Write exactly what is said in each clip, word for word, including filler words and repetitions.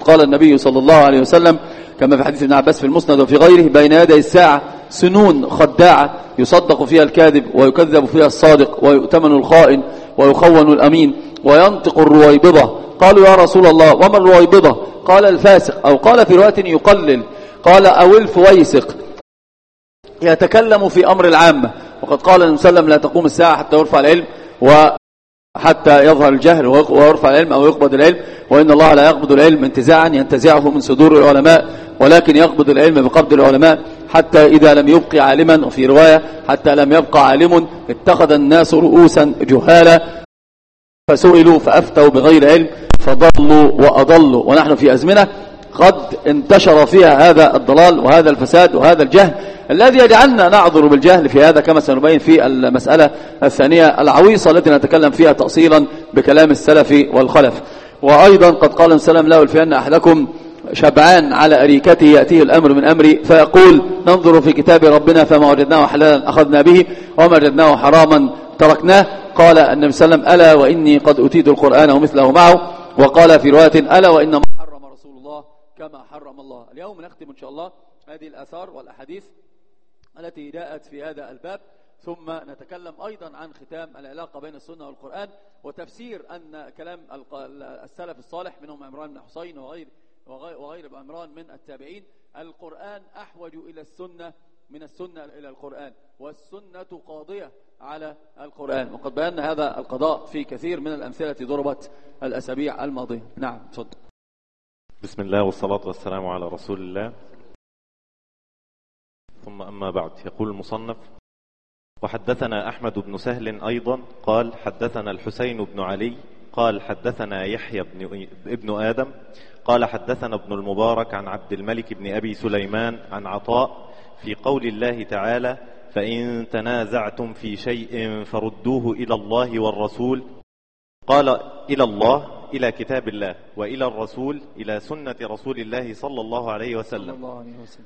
قال النبي صلى الله عليه وسلم كما في حديث ابن عباس في المسند وفي غيره: بين يدي الساعة سنون خداعة يصدق فيها الكاذب ويكذب فيها الصادق ويؤتمن الخائن ويخون الأمين وينطق الرويبضة. قالوا: يا رسول الله وما الرويبضة؟ قال: الفاسق، أو قال في رواية يقلل، قال: أو الفويسق، يتكلم في أمر العامة. وقد قال النبي صلى الله عليه وسلم: لا تقوم الساعة حتى يرفع العلم وحتى يظهر الجهل ويرفع العلم أو يقبض العلم، وإن الله لا يقبض العلم انتزاعا ينتزعه من صدور العلماء، ولكن يقبض العلم بقبض العلماء، حتى إذا لم يبقي عالما، وفي رواية حتى لم يبقى عالم اتخذ الناس رؤوسا جهالا فسئلوا فأفتوا بغير علم فضلوا وأضلوا. ونحن في أزمنة قد انتشر فيها هذا الضلال وهذا الفساد وهذا الجهل الذي يجعلنا نعذر بالجهل في هذا، كما سنبين في المسألة الثانية العويصة التي نتكلم فيها تأصيلا بكلام السلف والخلف. وأيضا قد قال السلام: لا يلفين أحدكم شبعان على أريكته يأتيه الأمر من أمري فيقول: ننظر في كتاب ربنا فما وجدناه حلالا أخذنا به وما وجدناه حراما تركناه. قال النبي صلى الله عليه وسلم: ألا وإني قد أتيت القرآن ومثله معه. وقال في رواية: ألا وإنما حرم رسول الله كما حرم الله. اليوم نختم إن شاء الله هذه الآثار والأحاديث التي جاءت في هذا الباب، ثم نتكلم أيضا عن ختام العلاقة بين السنة والقرآن، وتفسير أن كلام السلف الصالح منهم عمران بن حسين وغير وغير عمران من التابعين: القرآن أحوج إلى السنة من السنة إلى القرآن، والسنة قاضية على القرآن. وقد بينا هذا القضاء في كثير من الأمثلة التي ضربت الأسابيع الماضية. نعم، تفضل. بسم الله والصلاة والسلام على رسول الله، ثم أما بعد. يقول المصنف: وحدثنا أحمد بن سهل أيضا قال: حدثنا الحسين بن علي قال: حدثنا يحيى بن ابن آدم قال: حدثنا ابن المبارك عن عبد الملك بن أبي سليمان عن عطاء في قول الله تعالى: فإن تنازعتم في شيء فردوه إلى الله والرسول. قال: إلى الله إلى كتاب الله، وإلى الرسول إلى سنة رسول الله صلى الله عليه وسلم.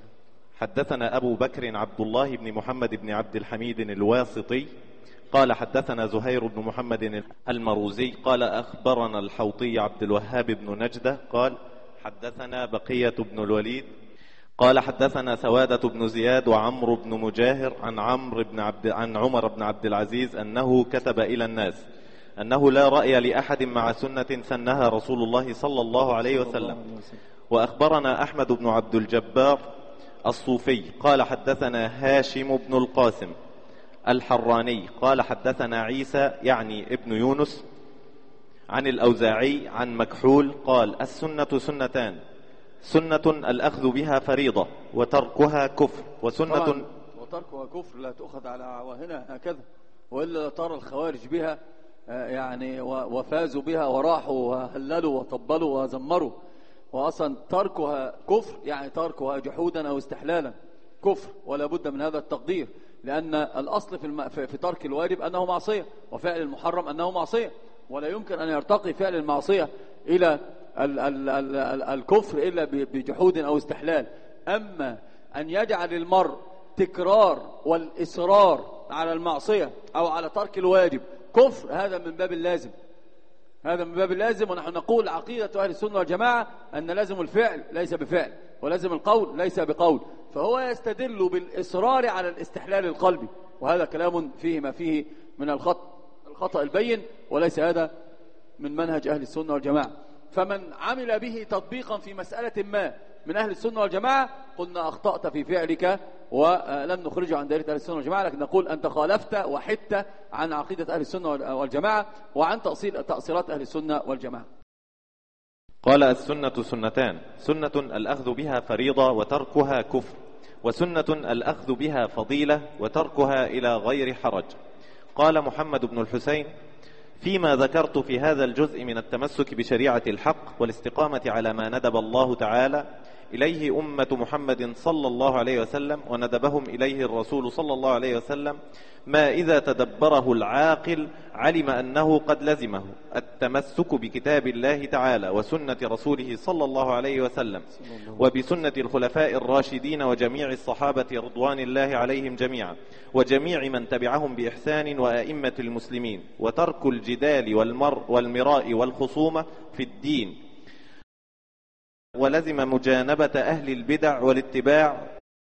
حدثنا أبو بكر عبد الله بن محمد بن عبد الحميد الواسطي قال: حدثنا زهير بن محمد المروزي قال: أخبرنا الحوطي عبد الوهاب بن نجدة قال: حدثنا بقية بن الوليد قال: حدثنا سوادة بن زياد وعمرو بن مجاهر عن عمرو بن عبد عن عمر بن عبد العزيز أنه كتب إلى الناس أنه لا رأي لأحد مع سنة سنها رسول الله صلى الله عليه وسلم. وأخبرنا أحمد بن عبد الجبار الصوفي قال: حدثنا هاشم بن القاسم الحراني قال: حدثنا عيسى يعني ابن يونس عن الأوزاعي عن مكحول قال: السنة سنتان: سنة الأخذ بها فريضة وتركها كفر، وسنة وتركها كفر لا تؤخذ على عواهنها هكذا، وإلا ترى الخوارج بها يعني وفازوا بها وراحوا وهللوا وطبلوا وزمروا. وأصلا تركها كفر يعني تركها جحودا أو استحلالا كفر، ولا بد من هذا التقدير، لأن الأصل في, الم... في ترك الواجب أنه معصية، وفعل المحرم أنه معصية، ولا يمكن أن يرتقي فعل المعصية إلى ال... ال... ال... ال... الكفر إلا بجحود أو استحلال. أما أن يجعل المرء تكرار والإصرار على المعصية أو على ترك الواجب كفر، هذا من باب اللازم، هذا من باب اللازم. ونحن نقول عقيدة أهل السنة والجماعة أن لازم الفعل ليس بفعل، ولازم القول ليس بقول، فهو يستدل بالإصرار على الاستحلال القلبي، وهذا كلام فيه ما فيه من الخطأ الخطأ البين، وليس هذا من منهج أهل السنة والجماعة. فمن عمل به تطبيقا في مسألة ما من أهل السنة والجماعة قلنا أخطأت في فعلك، ولم نخرجه عن دائرة أهل السنة والجماعة، لكن نقول أنت خالفت وحدت عن عقيدة أهل السنة والجماعة وعن تأصيل تأصيلات أهل السنة والجماعة. قال: السنة سنتان: سنة الأخذ بها فريضة وتركها كفر، وسنة الأخذ بها فضيلة وتركها إلى غير حرج. قال محمد بن الحسين: فيما ذكرت في هذا الجزء من التمسك بشريعة الحق والاستقامة على ما ندب الله تعالى إليه أمة محمد صلى الله عليه وسلم وندبهم إليه الرسول صلى الله عليه وسلم، ما إذا تدبره العاقل علم أنه قد لزمه التمسك بكتاب الله تعالى وسنة رسوله صلى الله عليه وسلم، وبسنة الخلفاء الراشدين وجميع الصحابة رضوان الله عليهم جميعا، وجميع من تبعهم بإحسان وأئمة المسلمين، وترك الجدال والمر والمراء والخصومة في الدين، ولزم مجانبة أهل البدع والاتباع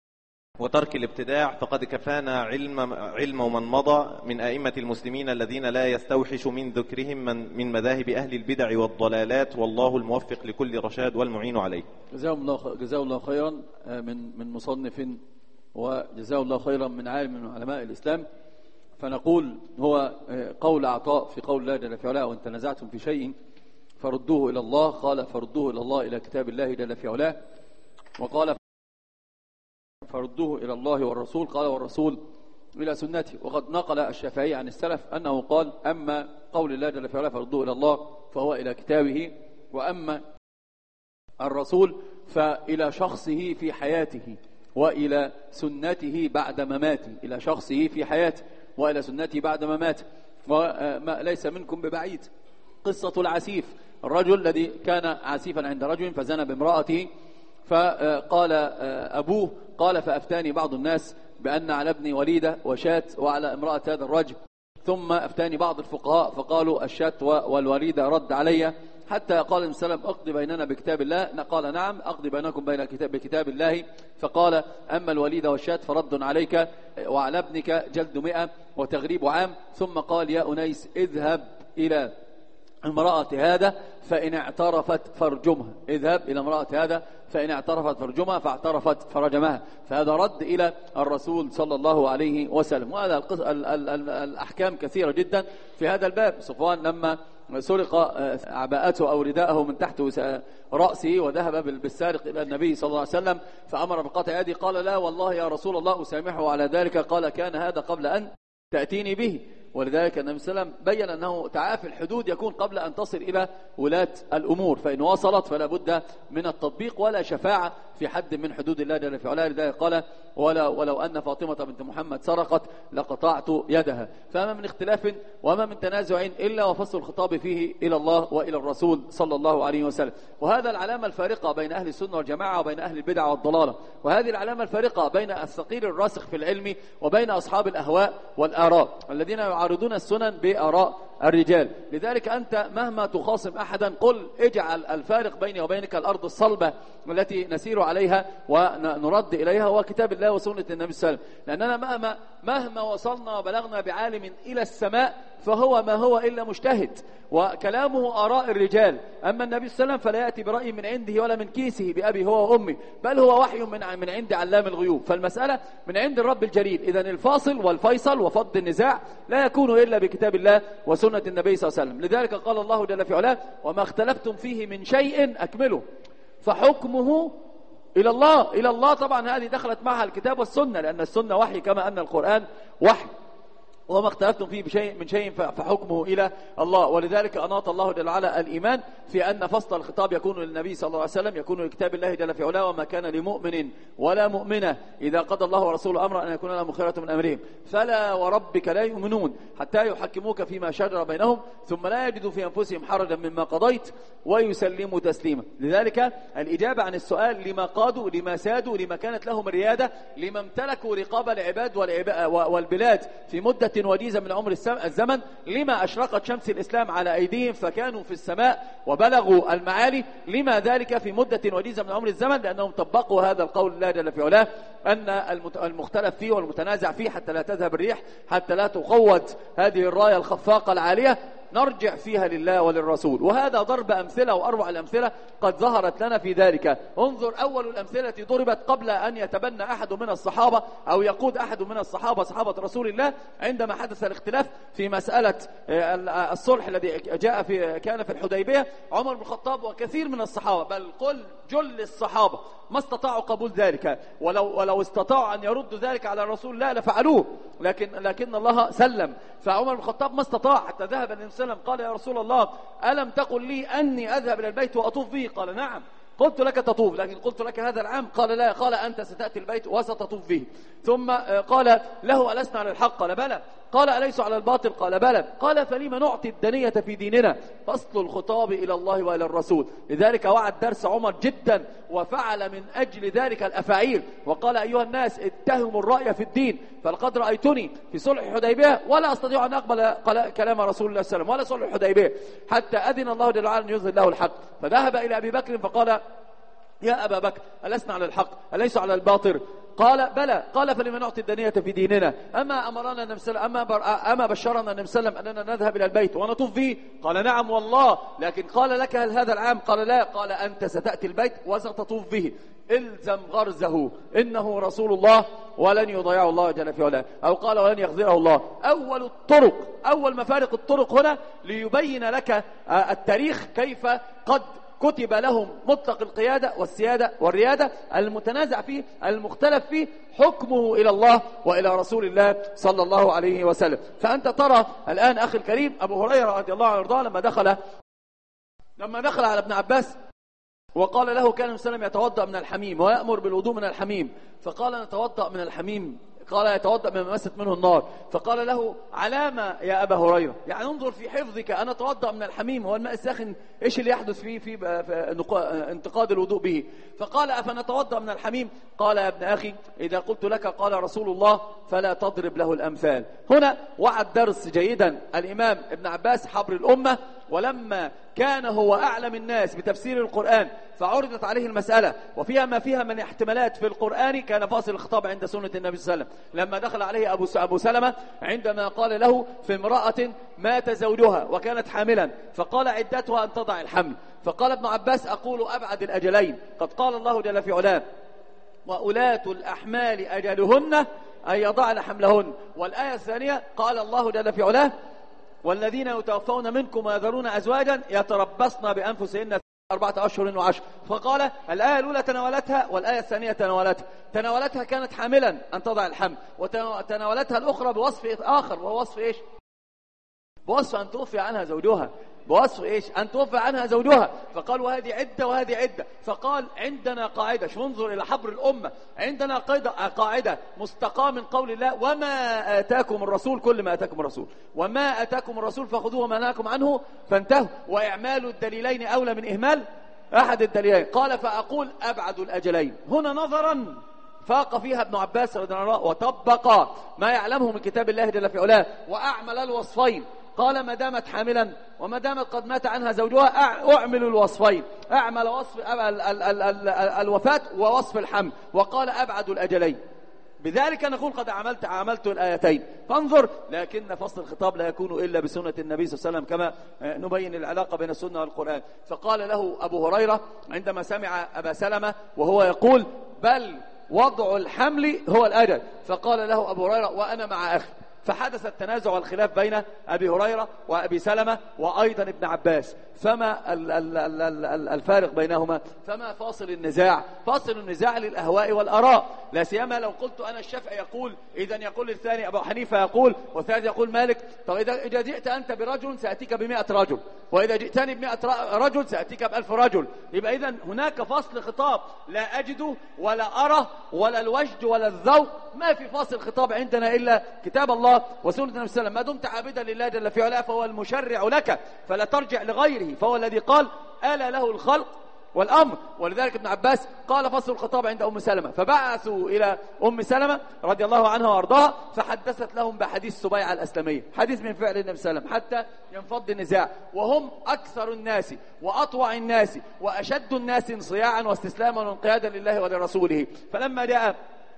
وترك الابتداع، فقد كفانا علم, علم من مضى من أئمة المسلمين الذين لا يستوحش من ذكرهم من, من مذاهب أهل البدع والضلالات، والله الموفق لكل رشاد والمعين عليه. جزاه الله, جزاه الله خيرا من, من مصنف، وجزاه الله خيرا من عالم من علماء الإسلام. فنقول هو قول عطاء في قول الله جل في علاه: وإن تنازعتم في شيء فردوه إلى الله، قال فردوه إلى الله إلى كتاب الله جل في علاه، وقال فردوه إلى الله والرسول، قال والرسول إلى سنته. وقد نقل الشافعي عن السلف أنه قال: أما قول الله جل في علاه فردوه إلى الله فهو إلى كتابه، وأما الرسول فإلى شخصه في حياته وإلى سنته بعد مماته، إلى شخصه في حياته وإلى سنته بعد مماته. وليس منكم ببعيد قصة العسيف، الرجل الذي كان عسيفا عند رجل فزنى بامرأته، فقال أبوه قال فأفتاني بعض الناس بأن على ابني وليدة وشاة وعلى امرأة هذا الرجل، ثم أفتاني بعض الفقهاء فقالوا الشاة والوليدة رد علي، حتى قال النبي صلى الله عليه وسلم: أقضي بيننا بكتاب الله. قال: نعم أقضي بينكم بين كتاب بكتاب الله. فقال: أما الوليدة والشاة فرد عليك، وعلى ابنك جلد مئة وتغريب عام. ثم قال: يا أنيس اذهب إلى امرأة هذا فإن اعترفت فرجمها، اذهب إلى امرأة هذا فإن اعترفت فرجمها، فاعترفت فرجمها. فهذا رد إلى الرسول صلى الله عليه وسلم. وهذا الأحكام كثيرة جدا في هذا الباب. صفوان لما سرق عباءته أو رداءه من تحت رأسه وذهب بالسارق إلى النبي صلى الله عليه وسلم فأمر بقطع يده، قال: لا والله يا رسول الله أسامحه على ذلك. قال: كان هذا قبل أن تأتيني به. ولذلك النبي صلى الله عليه وسلم بين أنه تعافي الحدود يكون قبل أن تصل إلى ولاة الأمور، فإن وصلت فلا بد من التطبيق ولا شفاعة في حد من حدود الله جل في علاه. لذلك قال: ولا ولو أن فاطمة بنت محمد سرقت لقطعت يدها. فما من اختلاف وما من تنازع إلا وفصل الخطاب فيه إلى الله وإلى الرسول صلى الله عليه وسلم. وهذا العلامة الفارقة بين أهل السنة والجماعة وبين أهل البدع والضلالة، وهذه العلامة الفارقة بين الثقيل الراسخ في العلم وبين أصحاب الأهواء والآراء الذين يعارضون السنن بآراء الرجال. لذلك أنت مهما تخاصم أحدا قل اجعل الفارق بيني وبينك الأرض الصلبة التي نسير عليها ونرد إليها هو كتاب الله وسنة النبي صلى الله عليه وسلم. لأننا مهما, مهما وصلنا وبلغنا بعالم إلى السماء فهو ما هو إلا مجتهد وكلامه آراء الرجال. أما النبي صلى الله عليه وسلم فلا يأتي برأي من عنده ولا من كيسه بأبي هو وأمي، بل هو وحي من من عند علام الغيوب. فالمسألة من عند الرب الجليل. إذن الفاصل والفيصل وفض النزاع لا يكون إلا بكتاب الله وسنة النبي صلى الله عليه وسلم. لذلك قال الله جل في علاه: وما اختلفتم فيه من شيء أكمله فحكمه إلى الله. إلى الله طبعا هذه دخلت معها الكتاب والسنة، لأن السنة وحي كما أن القرآن وحي. وما اختلفتم فيه بشيء من شيء فحكمه إلى الله. ولذلك أناط الله جل وعلا الإيمان في أن فصل الخطاب يكون للنبي صلى الله عليه وسلم، يكون لكتاب الله جل في علاه: وما كان لمؤمن ولا مؤمنة إذا قضى الله ورسوله أمرا أن يكون لهم خيرة من أمرهم فلا وربك لا يؤمنون حتى يحكموك فيما شجر بينهم ثم لا يجدوا في أنفسهم حرجا مما قضيت ويسلموا تسليما. لذلك الإجابة عن السؤال: لما قادوا، لما سادوا، لما كانت لهم الريادة، لما امتلكوا رقاب العباد والبلاد في مدة وجيزة من عمر الزمن، لما أشرقت شمس الإسلام على أيديهم فكانوا في السماء وبلغوا المعالي، لما ذلك في مدة وجيزة من عمر الزمن؟ لأنهم طبقوا هذا القول الله جل في علاه أن المختلف فيه والمتنازع فيه حتى لا تذهب الريح، حتى لا تقوض هذه الراية الخفاقة العالية، نرجع فيها لله وللرسول. وهذا ضرب أمثلة وأروع الأمثلة قد ظهرت لنا في ذلك. انظر أول الأمثلة ضربت قبل أن يتبنى أحد من الصحابة أو يقود أحد من الصحابة صحابة رسول الله عندما حدث الاختلاف في مسألة الصلح الذي جاء في كان في الحديبية. عمر بن الخطاب وكثير من الصحابة بل قل جل الصحابة ما استطاعوا قبول ذلك، ولو ولو استطاعوا أن يردوا ذلك على رسول الله لفعلوه، لكن لكن الله سلم. فعمر بن الخطاب ما استطاع حتى ذهب النبي صلى الله عليه وسلم قال: يا رسول الله ألم تقل لي أني أذهب إلى البيت وأطوف به؟ قال: نعم قلت لك تطوف، لكن قلت لك هذا العام. قال: لا. قال: أنت ستأتي البيت وستطوف به. ثم قال له: ألسنا على الحق؟ قال: بلى. قال: أليس على الباطل؟ قال: بلى. قال: فلما نعطي الدنية في ديننا؟ فصل الخطاب إلى الله وإلى الرسول. لذلك وعد درس عمر جدا وفعل من أجل ذلك الأفاعيل وقال: أيها الناس اتهموا الرأي في الدين، فلقد رأيتني في صلح الحديبية ولا أستطيع أن أقبل كلام رسول الله صلى الله عليه وسلم ولا صلح الحديبية حتى أذن الله جل وعلا أن يظهر له الحق. فذهب إلى أبي بكر فقال: يا أبا بكر ألسنا على الحق أليس على الباطل؟ قال بلى. قال فلما نعطي الدنية في ديننا؟ أما أمرنا النبي صلى الله عليه وسلم أما, أما بشرنا النبي صلى الله عليه وسلم أننا نذهب إلى البيت ونطوف فيه؟ قال نعم والله. لكن قال لك هل هذا العام؟ قال لا. قال أنت ستأتي البيت وستطوف به، إلزم غرزه، إنه رسول الله ولن يضيعه الله جل في علاه، أو قال ولن يخذله الله. أول الطرق، أول مفارق الطرق هنا ليبين لك التاريخ كيف قد كتب لهم مطلق القيادة والسيادة والريادة المتنازع فيه المختلف فيه حكمه إلى الله وإلى رسول الله صلى الله عليه وسلم. فأنت ترى الآن أخي الكريم أبو هريرة رضي الله عنه وارضاه لما دخل لما دخل على ابن عباس وقال له كان النبي صلى الله عليه وسلم يتوضأ من الحميم ويأمر بالوضوء من الحميم، فقال نتوضأ من الحميم، قال يتوضأ مما مست منه النار. فقال له علامة يا أبا هريرة، يعني انظر في حفظك، أنا أتوضأ من الحميم، هو الماء الساخن إيش اللي يحدث فيه في انتقاد الوضوء به؟ فقال أفنتوضأ من الحميم؟ قال يا ابن أخي إذا قلت لك قال رسول الله فلا تضرب له الأمثال. هنا وعد درس جيدا الإمام ابن عباس حبر الأمة، ولما كان هو أعلم الناس بتفسير القرآن فعرضت عليه المسألة وفيها ما فيها من احتمالات في القرآن، كان فاصل الخطاب عند سنة النبي صلى الله عليه وسلم لما دخل عليه أبو أبو سلمة عندما قال له في امرأة مات زوجها وكانت حاملا فقال عدتها أن تضع الحمل، فقال ابن عباس أقول أبعد الأجلين، قد قال الله جل في علاه وأولاة الأحمال أجلهن أن يضعن حملهن، والآية الثانية قال الله جل في علاه والذين يتوفون منكم ويذرون أزواجا يتربصن بأنفسهن أربعة أشهر وعشر. فقال الآية الأولى تناولتها والآية الثانية تناولتها. تناولتها كانت حاملا أن تضع الحمل، وتناولتها الأخرى بوصف آخر وهو وصف إيش؟ بوصف أن توفي عنها زوجها، بوصف إيش؟ أن توفي عنها زوجها. فقال وهذه عدة وهذه عدة. فقال عندنا قاعدة، شو انظر إلى حبر الأمة، عندنا قاعدة مستقاة من قول الله وما آتاكم الرسول، كل ما آتاكم الرسول، وما آتاكم الرسول فخذوه وما نهاكم عنه فانتهوا، وإعمال الدليلين أولى من إهمال أحد الدليلين. قال فأقول أبعد الأجلين. هنا نظرا فاق فيها ابن عباس رضي الله عنه وطبق ما يعلمه من كتاب الله جل في علاه وأعمل الوصفين. قال ما دامت حاملا وما دامت قد مات عنها زوجها أعمل الوصفين، أعمل وصف ال ال ال ال الوفاة ووصف الحمل، وقال أبعد الأجلين. بذلك نقول قد عملت عملت الآيتين. فانظر، لكن فصل الخطاب لا يكون إلا بسنة النبي صلى الله عليه وسلم كما نبين العلاقة بين السنة والقرآن. فقال له أبو هريرة عندما سمع أبا سلمة وهو يقول بل وضع الحمل هو الأجل، فقال له أبو هريرة وأنا مع أخي. فحدث التنازع والخلاف بين أبي هريرة وأبي سلمة وأيضا ابن عباس. فما الفارق بينهما؟ فما فاصل النزاع؟ فاصل النزاع للأهواء والأراء، لا سيما لو قلت أنا الشافعي يقول إذا يقول الثاني أبو حنيفة يقول والثالث يقول مالك. طب إذا جئت أنت برجل سأتيك بمئة رجل، وإذا جئتني بمئة رجل سأتيك بألف رجل. يبقى إذن هناك فاصل خطاب لا أجده ولا أرى ولا الوجد ولا الذوق، ما في فاصل خطاب عندنا إلا كتاب الله وسنة النبي صلى الله عليه وسلم. ما دمت عابدا لله جل في علاه فهو المشرع لك، فلا ترجع لغيره، فهو الذي قال ألا له الخلق والأمر. ولذلك ابن عباس قال فصل الخطاب عند أم سلمة، فبعثوا إلى أم سلمة رضي الله عنها وارضاها فحدثت لهم بحديث سبيعة الأسلمية، حديث من فعل النبي صلى الله عليه وسلم حتى ينفض النزاع، وهم أكثر الناس وأطوع الناس وأشد الناس انصياعا واستسلاما وانقيادا لله ولرسوله. فلما جاء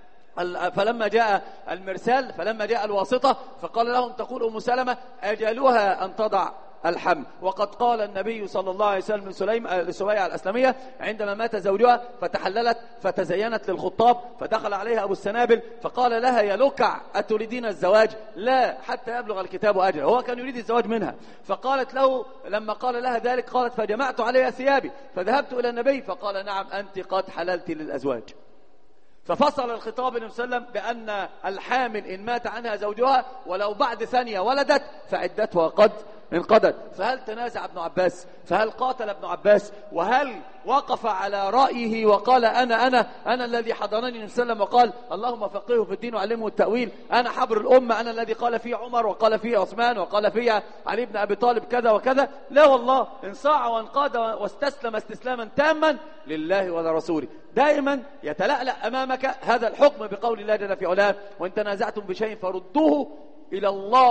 فلما جاء المرسال فلما جاء الواسطة فقال لهم تقول أم سلمة أجلها أن تضع الحمل، وقد قال النبي صلى الله عليه وسلم لسبيعة الأسلمية عندما مات زوجها فتحللت فتزينت للخطاب، فدخل عليها أبو السنابل فقال لها يا لكع أتريدين الزواج؟ لا حتى يبلغ الكتاب أجله. هو كان يريد الزواج منها. فقالت له لما قال لها ذلك قالت فجمعت عليها ثيابي فذهبت إلى النبي فقال نعم أنت قد حللت للأزواج. ففصل الخطاب النبي صلى الله عليه وسلم بأن الحامل إن مات عنها زوجها ولو بعد ثانية ولدت فعدتها قد انقضت. فهل تنازع ابن عباس؟ فهل قاتل ابن عباس؟ وهل وقف على رأيه وقال أنا أنا أنا الذي حضرني النبي صلى الله عليه وسلم وقال اللهم فقهه في الدين وعلمه التأويل، أنا حبر الأمة، أنا الذي قال فيه عمر وقال فيه عثمان وقال فيه علي بن أبي طالب كذا وكذا؟ لا والله، انصاع وانقاد واستسلم استسلاما تاما لله ولرسوله. دائما يتلألأ أمامك هذا الحكم بقول الله جل في علاه وإن تنازعتم بشيء فردوه إلى الله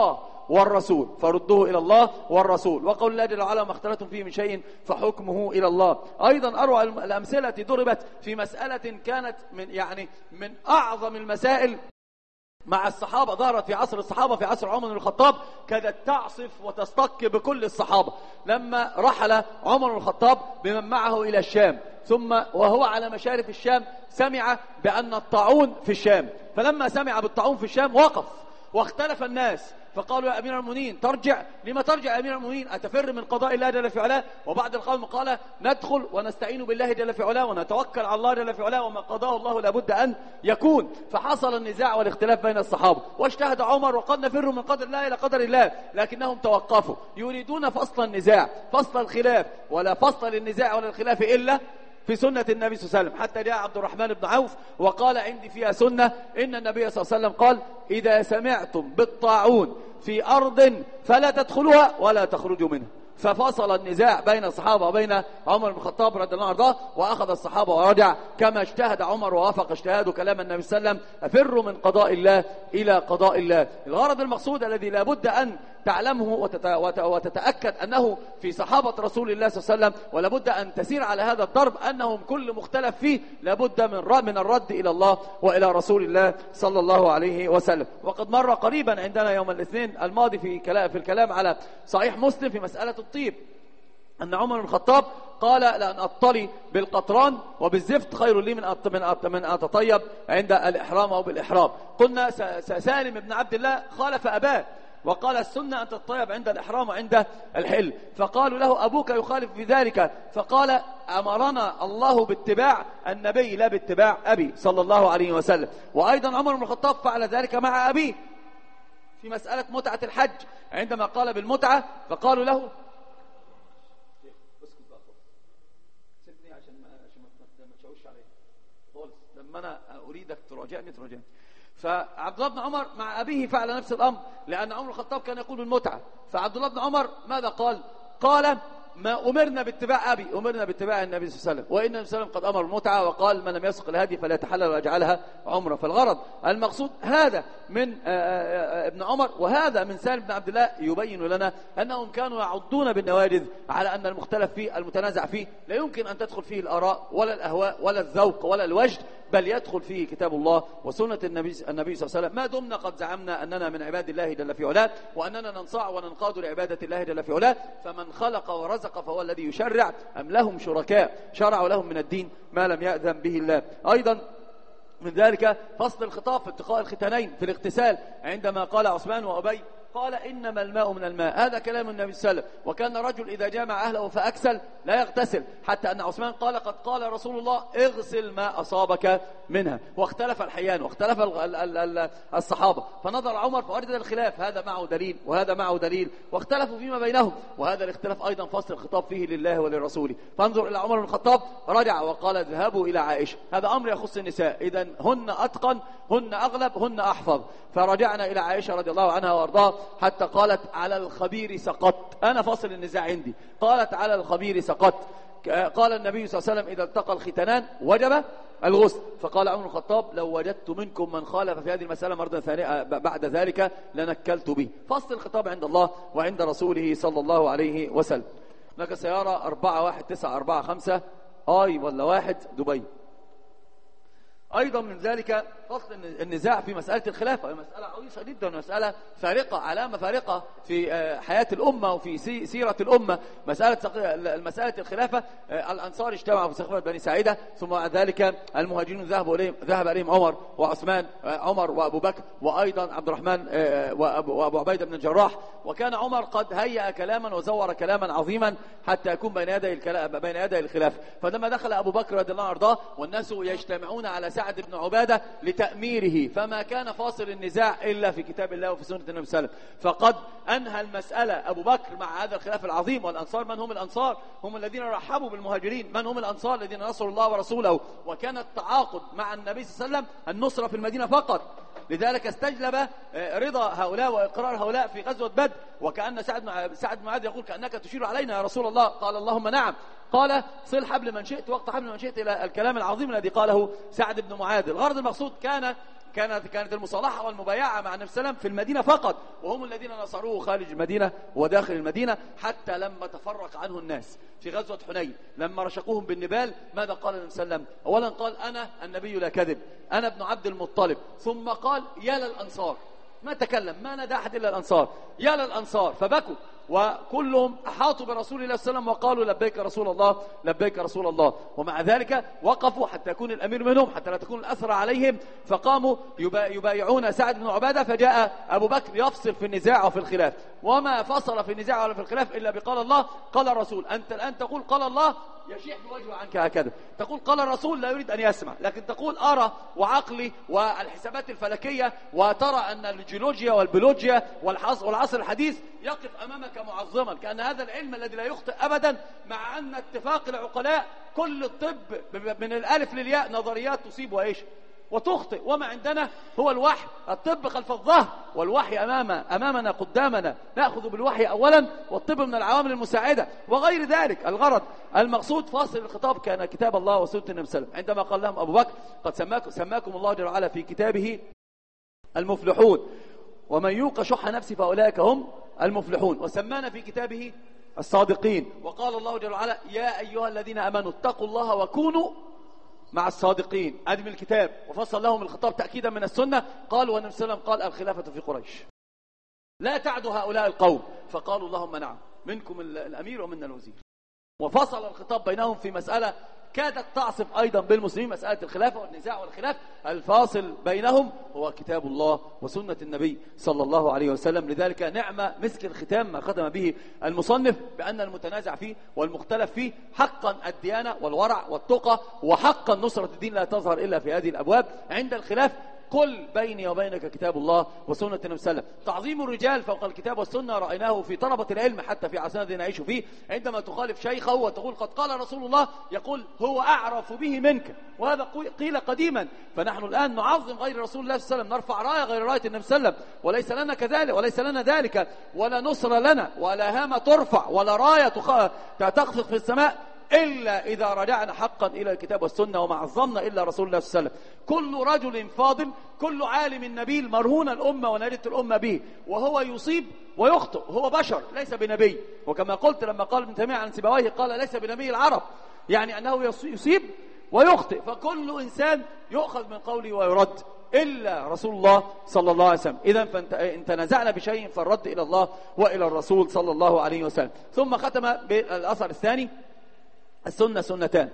والرسول، فردوه إلى الله والرسول. وقول الله جل وعلا ما اختلفتم فيه من شيء فحكمه إلى الله. أيضا أروع الأمثلة ضربت في مسألة كانت من يعني من أعظم المسائل مع الصحابة، ظهرت في عصر الصحابة في عصر عمر بن الخطاب، كادت تعصف وتستق بكل الصحابة لما رحل عمر بن الخطاب بمن معه إلى الشام، ثم وهو على مشارف الشام سمع بأن الطاعون في الشام، فلما سمع بالطاعون في الشام وقف واختلف الناس، فقالوا يا أمير المؤمنين ترجع، لما ترجع يا أمير المؤمنين؟ أتفر من قضاء الله جل في علاه؟ وبعد القوم قال ندخل ونستعين بالله جل في علاه ونتوكل على الله جل في علاه، وما قضاه الله لابد أن يكون. فحصل النزاع والاختلاف بين الصحابة، واجتهد عمر وقد نفر من قدر الله إلى قدر الله، لكنهم توقفوا يريدون فصل النزاع، فصل الخلاف، ولا فصل للنزاع ولا الخلاف إلا في سنة النبي صلى الله عليه وسلم. حتى جاء عبد الرحمن بن عوف وقال عندي فيها سنة إن النبي صلى الله عليه وسلم قال إذا سمعتم بالطاعون في أرض فلا تدخلوها ولا تخرجوا منها. ففصل النزاع بين الصحابة وبين عمر بن الخطاب رضي الله عنه، وأخذ الصحابة ورجع كما اجتهد عمر ووافق اجتهاده كلام النبي صلى الله عليه وسلم أفروا من قضاء الله إلى قضاء الله. الغرض المقصود الذي لا بد أن تعلمه وتتأكد أنه في صحابة رسول الله صلى الله عليه وسلم، ولا بد أن تسير على هذا الضرب، أنهم كل مختلف فيه لا بد من من الرد إلى الله وإلى رسول الله صلى الله عليه وسلم. وقد مر قريبا عندنا يوم الاثنين الماضي في كلام في الكلام على صحيح مسلم في مسألة الطيب أن عمر بن الخطاب قال لأن أطلي بالقطران وبالزفت خير لي من من أتطيب عند الإحرام أو بالإحرام. قلنا سالم بن عبد الله خالف أباه وقال السنة أن تطيب عند الإحرام وعند الحل، فقالوا له أبوك يخالف في ذلك، فقال أمرنا الله باتباع النبي لا باتباع أبي صلى الله عليه وسلم. وأيضا عمر بن الخطاب فعل ذلك مع أبيه في مسألة متعة الحج، عندما قال بالمتعة فقالوا له لما أنا أريدك تراجعني تراجعني. فعبد الله بن عمر مع أبيه فعل نفس الأمر، لأن عمر الخطاب كان يقول بالمتعة، فعبد الله بن عمر ماذا قال؟ قال ما أمرنا باتباع أبي، أمرنا باتباع النبي صلى الله عليه وسلم، وإن النبي صلى الله عليه وسلم قد أمر المتعة وقال من لم يسق الهدي فلا يتحلل ويجعلها عمره. فالغرض المقصود هذا من ابن عمر وهذا من سالم بن عبد الله يبين لنا أنهم كانوا يعضون بالنواجذ على أن المختلف فيه المتنازع فيه لا يمكن أن تدخل فيه الآراء ولا الأهواء ولا الذوق ولا الوجد، بل يدخل فيه كتاب الله وسنة النبي النبي صلى الله عليه وسلم، ما دمنا قد زعمنا أننا من عباد الله جل في علاه وأننا ننصاع وننقاد لعبادة الله جل في علاه. فمن خلق ورزق فهو الذي يشرع أم لهم شركاء شرعوا لهم من الدين ما لم يأذن به الله. أيضا من ذلك فصل الخطاب في اتقاء الختانين في الاغتسال، عندما قال عثمان وأبي قال إنما الماء من الماء، هذا كلام النبي صلى الله عليه وسلم. وكان رجل إذا جامع أهله فأكسل لا يغتسل، حتى أن عثمان قال قد قال رسول الله اغسل ما أصابك منها. واختلف الحيان واختلف الصحابة، فنظر عمر فوجد الخلاف، هذا معه دليل وهذا معه دليل، واختلفوا فيما بينهم، وهذا الاختلاف أيضا فصل الخطاب فيه لله ولرسوله. فانظر إلى عمر بن الخطاب رجع وقال اذهبوا إلى عائشة، هذا أمر يخص النساء، إذن هن أتقن هن أغلب هن أحفظ. فرجعنا إلى عائشة رضي الله عنها وارضاها حتى قالت على الخبير سقطت، أنا فاصل النزاع عندي، قالت على الخبير سقطت. قال النبي صلى الله عليه وسلم إذا التقى الختانان وجب الغسل، فقال عمر بن الخطاب لو وجدت منكم من خالف في هذه المسألة مرة ثانية بعد ذلك لنكلت به. فصل الخطاب عند الله وعند رسوله صلى الله عليه وسلم. هناك سيارة أربعة واحد تسعة أربعة خمسة آي ولا واحد دبي. أيضا من ذلك فصل النزاع في مسألة الخلافة، مسألة عويصة جدا، مسألة فارقة، علامة فارقة في حياة الأمة وفي سيرة الأمة. مسألة مسألة الخلافة، الأنصار اجتمعوا في سقيفة بني ساعدة، ثم بعد ذلك المهاجرون ذهبوا إليهم ذهب إليهم عمر وعثمان، عمر وأبو بكر وأيضا عبد الرحمن وأبو عبيدة بن الجراح. وكان عمر قد هيأ كلاما وزور كلاما عظيما حتى يكون بين يدي بين يدي الخلافة. فلما دخل أبو بكر رضي الله عنه وارضاه والناس يجتمعون على سعد بن عبادة لتأميره، فما كان فاصل النزاع إلا في كتاب الله وفي سنة النبي صلى الله عليه وسلم. فقد أنهى المسألة أبو بكر مع هذا الخلاف العظيم. والأنصار من هم الأنصار؟ هم الذين رحبوا بالمهاجرين. من هم الأنصار؟ الذين نصروا الله ورسوله. وكان التعاقد مع النبي صلى الله عليه وسلم النصرة في المدينة فقط، لذلك استجلب رضا هؤلاء وإقرار هؤلاء في غزوة بدر. وكأن سعد سعد بن معاذ يقول كأنك تشير علينا يا رسول الله، قال اللهم نعم. قال صل حبل من شئت وقت حبل من شئت، إلى الكلام العظيم الذي قاله سعد بن معاذ. الغرض المقصود كان كانت كانت المصالحة والمبايعة مع النبي صلى الله عليه وسلم في المدينة فقط، وهم الذين نصروه خارج المدينة وداخل المدينة، حتى لما تفرق عنه الناس في غزوة حنين لما رشقوهم بالنبال. ماذا قال النبي صلى الله عليه وسلم؟ أولا قال أنا النبي لا كذب، أنا ابن عبد المطلب، ثم قال يا للأنصار، ما تكلم، ما نادى أحد إلا الأنصار، يا للأنصار، فبكوا وكلهم أحاطوا برسول الله صلى الله عليه وسلم وقالوا لبيك رسول الله، لبيك رسول الله. ومع ذلك وقفوا حتى يكون الأمير منهم، حتى لا تكون الأسرى عليهم، فقاموا يبايعون سعد بن عبادة. فجاء أبو بكر يفصل في النزاع وفي الخلاف، وما فصل في النزاع ولا في الخلاف إلا بقال الله قال الرسول. أنت الآن تقول قال الله يشيح بوجهه عنك هكذا، تقول قال الرسول لا يريد أن يسمع، لكن تقول أرى وعقلي والحسابات الفلكية، وترى أن الجيولوجيا والبيولوجيا والعصر الحديث يقف أمامك معظما، كأن هذا العلم الذي لا يخطئ أبدا، مع أن اتفاق العقلاء كل الطب من الألف للياء نظريات تصيب وإيش وتخطئ، وما عندنا هو الوحي، الطب خلف الظهر والوحي أمام أمامنا قدامنا، نأخذ بالوحي أولا والطب من العوامل المساعدة وغير ذلك. الغرض المقصود فاصل الخطاب كان كتاب الله وسنة النبي صلى الله عليه وسلم، عندما قال لهم أبو بكر قد سماكم, سماكم الله جل وعلا في كتابه المفلحون، ومن يوق شح نفسه فأولئك هم المفلحون، وسمانا في كتابه الصادقين، وقال الله جل وعلا يا أيها الذين آمنوا اتقوا الله وكونوا مع الصادقين. أدم الكتاب وفصل لهم الخطاب تأكيدا من السنة. قال والنبي صلى الله عليه وسلم قال الخلافة في قريش لا تعد هؤلاء القوم، فقالوا اللهم نعم، منكم الأمير ومنا الوزير. وفصل الخطاب بينهم في مسألة كادت تعصف أيضا بالمسلمين، مسألة الخلافة والنزاع والخلاف. الفاصل بينهم هو كتاب الله وسنة النبي صلى الله عليه وسلم. لذلك نعمة مسك الختام ما ختم به المصنف، بأن المتنازع فيه والمختلف فيه حقا الديانة والورع والتقى، وحقا نصرة الدين لا تظهر إلا في هذه الأبواب. عند الخلاف قل بيني وبينك كتاب الله وسنة النبي صلى الله عليه وسلم. تعظيم الرجال فوق الكتاب والسنة رأيناه في طلبة العلم حتى في عصرنا الذي نعيش فيه، عندما تخالف شيخه وتقول قد قال رسول الله، يقول هو أعرف به منك، وهذا قيل قديما. فنحن الآن نعظم غير رسول الله صلى الله عليه وسلم، نرفع راية غير راية النبي صلى الله عليه وسلم، وليس لنا كذلك وليس لنا ذلك، ولا نصر لنا ولا هامة ترفع ولا راية تخفق في السماء إلا إذا رجعنا حقا إلى الكتاب والسنة، وما عظمنا إلا رسول الله صلى الله عليه وسلم. كل رجل فاضل، كل عالم نبيل مرهون الأمة ونجدة الأمة به، وهو يصيب ويخطئ، هو بشر ليس بنبي. وكما قلت لما قال ابن تيمية عن سيبويه قال ليس بنبي العرب، يعني أنه يصيب ويخطئ، فكل إنسان يؤخذ من قوله ويرد إلا رسول الله صلى الله عليه وسلم. إذن فإن تنازعنا بشيء فالرد إلى الله وإلى الرسول صلى الله عليه وسلم. ثم ختم بالأثر الثاني: السنة سنتان،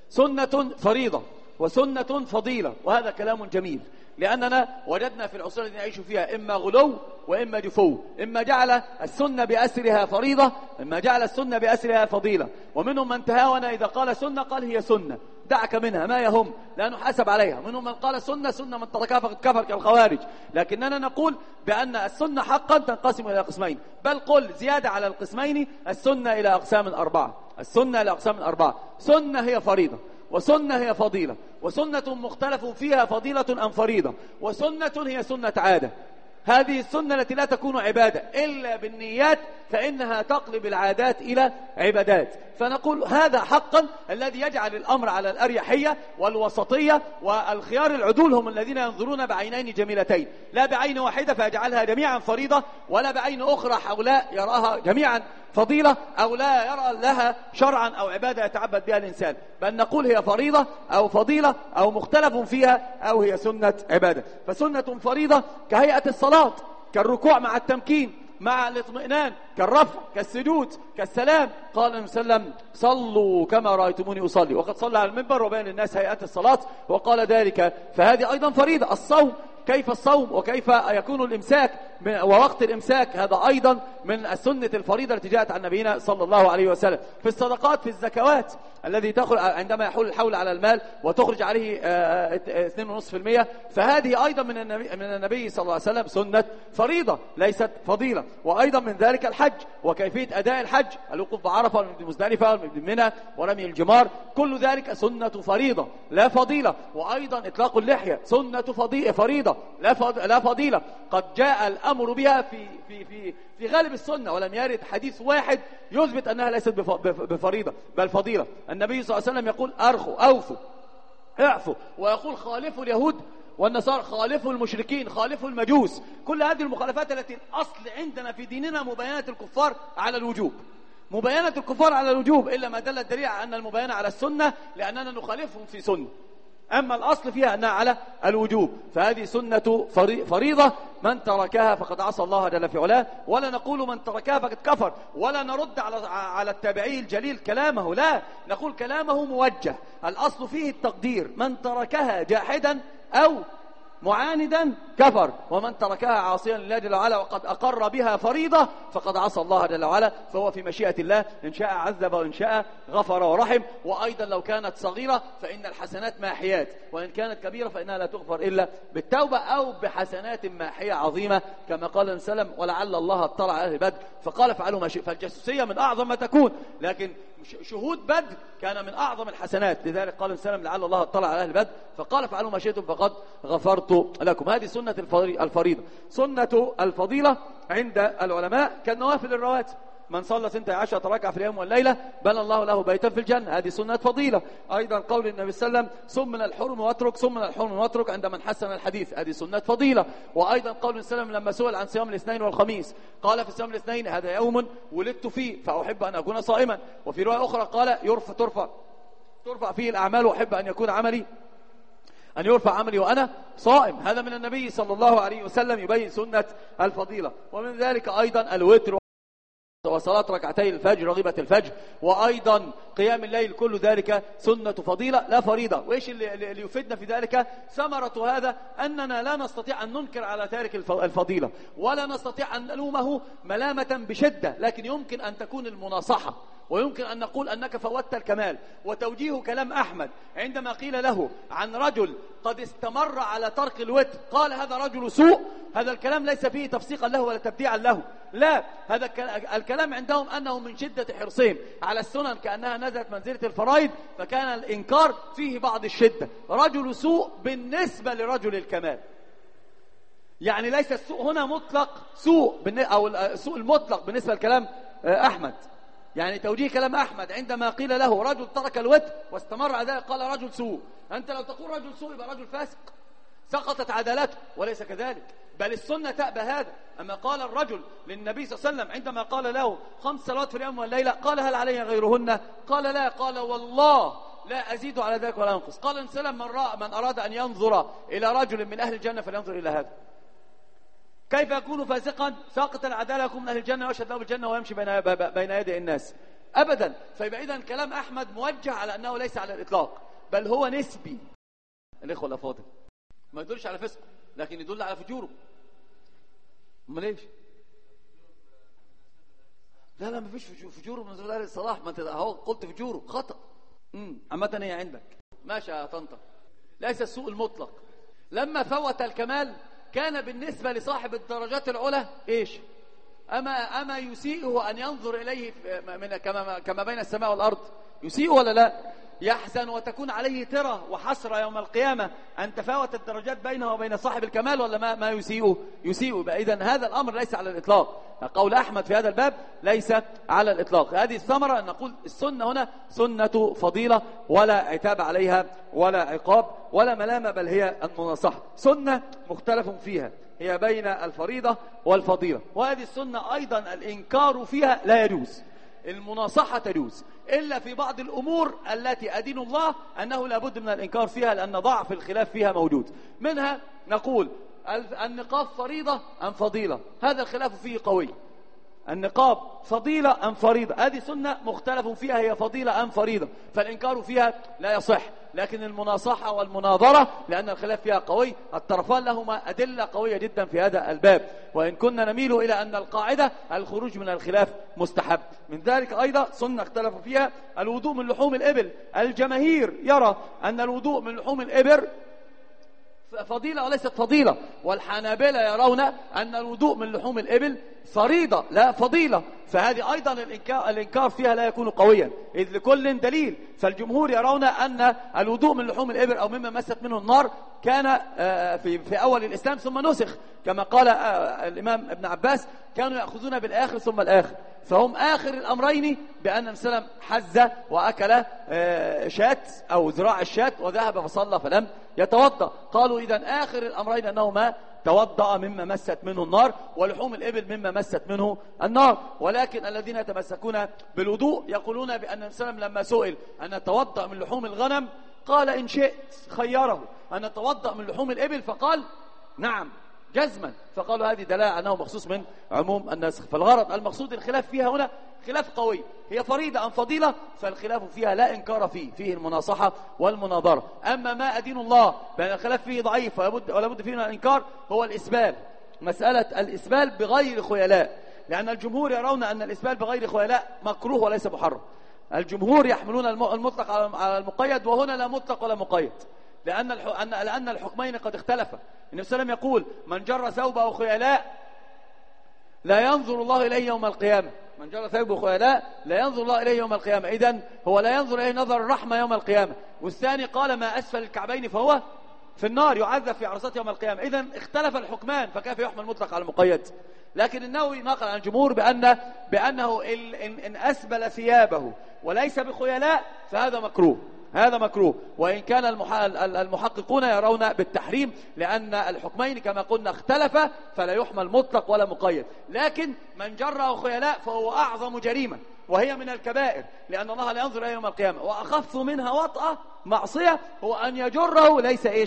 سنة فريضة وسنة فضيلة. وهذا كلام جميل، لأننا وجدنا في العصور التي نعيش فيها إما غلو وإما جفو، إما جعل السنة بأسرها فريضة، إما جعل السنة بأسرها فضيلة. ومنهم من تهاون إذا قال سنة قال هي سنة، دعك منها ما يهم لا نحاسب عليها. منهم من قال سنة سنة من تركها فقد كفر كالخوارج. لكننا نقول بأن السنة حقا تنقسم إلى قسمين، بل قل زيادة على القسمين، السنة إلى أقسام أربعة. السنة إلى أقسام أربعة: سنة هي فريضة، وسنة هي فضيلة، وسنة مختلف فيها فضيلة أم فريضة، وسنة هي سنة عادة. هذه السنة التي لا تكون عبادة إلا بالنيات، فإنها تقلب العادات إلى عبادات. فنقول هذا حقا الذي يجعل الأمر على الأريحية والوسطية، والخيار العدول هم الذين ينظرون بعينين جميلتين، لا بعين واحدة فيجعلها جميعا فريضة، ولا بعين أخرى حولاء يراها جميعا فضيلة، أو لا يرى لها شرعا أو عبادة يتعبد بها الإنسان، بل نقول هي فريضة أو فضيلة أو مختلف فيها أو هي سنة عبادة. فسنة فريضة كهيئة الصلاة، كالركوع مع التمكين مع الاطمئنان، كالرفع، كالسجود، كالسلام. قال النبي صلى الله عليه وسلم صلوا كما رأيتموني أصلي، وقد صلى على المنبر وبين الناس هيئات الصلاة وقال ذلك، فهذه أيضا فريضة. الصوم، كيف الصوم وكيف يكون الإمساك ووقت الإمساك، هذا أيضا من السنة الفريضة التي جاءت عن نبينا صلى الله عليه وسلم. في الصدقات، في الزكوات الذي تخرج عندما يحول الحول على المال وتخرج عليه اثنين ونصف في المية، فهذه أيضا من النبي, من النبي صلى الله عليه وسلم سنة فريضة ليست فضيلة. وأيضا من ذلك الحج وكيفية أداء الحج، الوقوف بعرفة والمبيت بمزدلفة والمبيت بمنى ورمي الجمار، كل ذلك سنة فريضة لا فضيلة. وأيضا إطلاق اللحية سنة فريضة لا فضيلة، قد جاء الأمر بها في في في في غالب السنة، ولم يرد حديث واحد يثبت أنها ليست بفريضة بل فضيلة. النبي صلى الله عليه وسلم يقول أرخوا، أوفوا، اعفوا، ويقول خالفوا اليهود والنصارى، خالفوا المشركين، خالفوا المجوس. كل هذه المخالفات التي الأصل عندنا في ديننا مباينة الكفار على الوجوب، مباينة الكفار على الوجوب، إلا ما دل الدليل على أن المباينة على السنة لأننا نخالفهم في سنة، أما الأصل فيها أنها على الوجوب. فهذه سنة فريضة، من تركها فقد عصى الله جل في علاه. ولا نقول من تركها فقد كفر، ولا نرد على على التابعي الجليل كلامه، لا، نقول كلامه موجه، الأصل فيه التقدير، من تركها جاحدا أو معاندا كفر، ومن تركها عاصيا لله جل وعلا وقد أقر بها فريضة فقد عصى الله جل وعلا، فهو في مشيئة الله، إن شاء عذب وإن شاء غفر ورحم. وأيضا لو كانت صغيرة فإن الحسنات ماحيات، وإن كانت كبيرة فإنها لا تغفر إلا بالتوبة أو بحسنات ماحية عظيمة، كما قال النبي صلى الله عليه وسلم: ولعل الله اطلع على أهل بدر فقال افعلوا ما شئتم. فالجاسوسية من أعظم ما تكون، لكن شهود بدر كان من أعظم الحسنات، لذلك قال النبي صلى الله عليه وسلم: لعل الله اطلع على أهل بدر فقال افعلوا ما شئتم فقد غفرت لكم. هذه سنة الفريضة. سنة الفضيلة عند العلماء كالنوافل الرواتب، من صلى سنتي عشرة ركعة في اليوم والليلة بنى الله له بيتا في الجنة، هذه سنة فضيلة. أيضا قول النبي صلى الله عليه وسلم: صم من الحرم واترك، صم من الحرم واترك، عند من حسن الحديث، هذه سنة فضيلة. وأيضا قول النبي صلى الله عليه وسلم لما سئل عن صيام الاثنين والخميس قال: في صيام الاثنين هذا يوم ولدت فيه فأحب أن أكون صائما. وفي رواية أخرى قال: يرفع ترفع ترفع فيه الأعمال وأحب أن يكون عملي أن يرفع عملي وأنا صائم. هذا من النبي صلى الله عليه وسلم يبين سنة الفضيلة. ومن ذلك أيضا الوتر وصلاة ركعتي الفجر رغبة الفجر، وأيضا قيام الليل، كل ذلك سنة فضيلة لا فريضة. وإيش اللي, اللي يفيدنا في ذلك؟ ثمرة هذا أننا لا نستطيع أن ننكر على تارك الفضيلة، ولا نستطيع أن نلومه ملامة بشدة، لكن يمكن أن تكون المناصحة، ويمكن أن نقول أنك فوتت الكمال. وتوجيه كلام أحمد عندما قيل له عن رجل قد استمر على ترك الوتر قال: هذا رجل سوء، هذا الكلام ليس فيه تفسيقا له ولا تبديعا له، لا، هذا الكلام عندهم أنه من شدة حرصهم على السنن كأنها نزلت منزلة الفرائض، فكان الإنكار فيه بعض الشدة. رجل سوء بالنسبة لرجل الكمال، يعني ليس السوء هنا مطلق سوء أو السوء المطلق بالنسبة لكلام أحمد، يعني توجيه كلام أحمد عندما قيل له رجل ترك الوتر واستمر على ذلك قال رجل سوء. أنت لو تقول رجل سوء يبقى رجل فاسق، سقطت عدالته، وليس كذلك، بل السنة تأبى هذا. أما قال الرجل للنبي صلى الله عليه وسلم عندما قال له خمس صلوات في اليوم والليلة قال: هل علي غيرهن؟ قال: لا. قال: والله لا أزيد على ذلك ولا أنقص. قال النبي صلى الله عليه وسلم: من, رأى من أراد أن ينظر إلى رجل من أهل الجنة فلينظر إلى هذا. كيف يكون فاسقا ساقط العدالة يكون من أهل الجنة ويشهد له بالجنة ويمشي بين بين يدي الناس؟ أبدا. فيبقى إذن كلام أحمد موجه على أنه ليس على الإطلاق، بل هو نسبي. الإخوة الأفاضل، ما يدلش على فسقه لكن يدل على فجوره. امال ايش؟ لا لا ما فيش فجوره من نزول اهل الصلاح، ما انت اهو قلت فجوره خطا. امم عامه هي عندك ماشي يا طنطا، ليس السوء المطلق. لما فوت الكمال كان بالنسبه لصاحب الدرجات العلى ايش؟ اما اما يسيئه ان ينظر اليه من كما كما بين السماء والارض؟ يسيئه ولا لا؟ يحزن وتكون عليه ترى وحسرة يوم القيامة أن تفاوت الدرجات بينه وبين صاحب الكمال، ولا ما, ما يسيئه؟ يسيئه. إذن هذا الأمر ليس على الإطلاق، قول أحمد في هذا الباب ليس على الإطلاق. هذه الثمرة أن نقول السنة هنا سنة فضيلة، ولا عتاب عليها ولا عقاب ولا ملامة، بل هي المناصحة. سنة مختلف فيها، هي بين الفريضة والفضيلة. وهذه السنة أيضا الإنكار فيها لا يجوز، المناصحة تجوز، إلا في بعض الأمور التي أدين الله أنه لابد من الإنكار فيها، لأن ضعف الخلاف فيها موجود. منها نقول النقاب فريضة أم فضيلة، هذا الخلاف فيه قوي. النقاب فضيلة أم فريضة، هذه سنة مختلف فيها هي فضيلة أم فريضة، فالإنكار فيها لا يصح. لكن المناصحة والمناظرة لأن الخلاف فيها قوي، الطرفان لهما أدلة قوية جدا في هذا الباب، وإن كنا نميل إلى أن القاعدة الخروج من الخلاف مستحب. من ذلك أيضا سنة اختلفوا فيها الوضوء من لحوم الإبل. الجماهير يرى أن الوضوء من لحوم الإبل فضيلة وليست فضيلة، والحنابلة يرون أن الوضوء من لحوم الإبل فريضة لا فضيلة، فهذه أيضا الإنكار, الإنكار فيها لا يكون قويا، إذ لكل دليل. فالجمهور يرون أن الوضوء من لحوم الإبل أو مما مست منه النار كان في في أول الإسلام ثم نسخ، كما قال الإمام ابن عباس كانوا يأخذون بالآخر ثم الآخر، فهم آخر الأمرين بأن النبي صلى الله عليه وسلم حز وأكل شاة أو ذراع الشاة وذهب فصلى فلم يتوضأ. قالوا إذن آخر الأمرين أنه ما توضأ مما مست منه النار، ولحوم الإبل مما مست منه النار. ولكن الذين يتمسكون بالوضوء يقولون بأن النبي صلى الله عليه وسلم لما سئل أن نتوضأ من لحوم الغنم قال إن شئت، خيره أن نتوضأ من لحوم الإبل فقال نعم جزما، فقالوا هذه دلالة أنه مخصوص من عموم النسخ. فالغرض المقصود الخلاف فيها هنا خلاف قوي، هي فريضة أم فضيلة، فالخلاف فيها لا إنكار فيه، فيه المناصحة والمناظرة. أما ما أدين الله بأن الخلاف فيه ضعيف ولا بد فيه من الإنكار هو الإسبال، مسألة الإسبال بغير خيلاء، لأن الجمهور يرون أن الإسبال بغير خيلاء مكروه وليس محرم. الجمهور يحملون المطلق على المقيد، وهنا لا مطلق ولا مقيد، لأن لأن الحكمين قد اختلفا. النبي صلى الله عليه وسلم يقول من جر ثوبه خيلاء لا ينظر الله إليه يوم القيامة، من جر ثوبه خيلاء لا ينظر الله إليه يوم القيامة، إذن هو لا ينظر إليه نظر الرحمة يوم القيامة. والثاني قال ما أسفل الكعبين فهو في النار يعذب في عرصات يوم القيامة. إذن اختلف الحكمان، فكيف يحمل المطلق على المقيد؟ لكن النووي نقل عن الجمهور بأن بأنه إن, إن أسبل ثيابه وليس بخيلاء فهذا مكروه، هذا مكروه. وإن كان المحققون يرون بالتحريم، لأن الحكمين كما قلنا اختلفا فلا يحمل مطلق ولا مقيد. لكن من جره خيلاء فهو أعظم جريمة، وهي من الكبائر، لأن الله لا ينظر إليه يوم القيامة. وأخف منها وطأة معصية هو أن يجره ليس إيش؟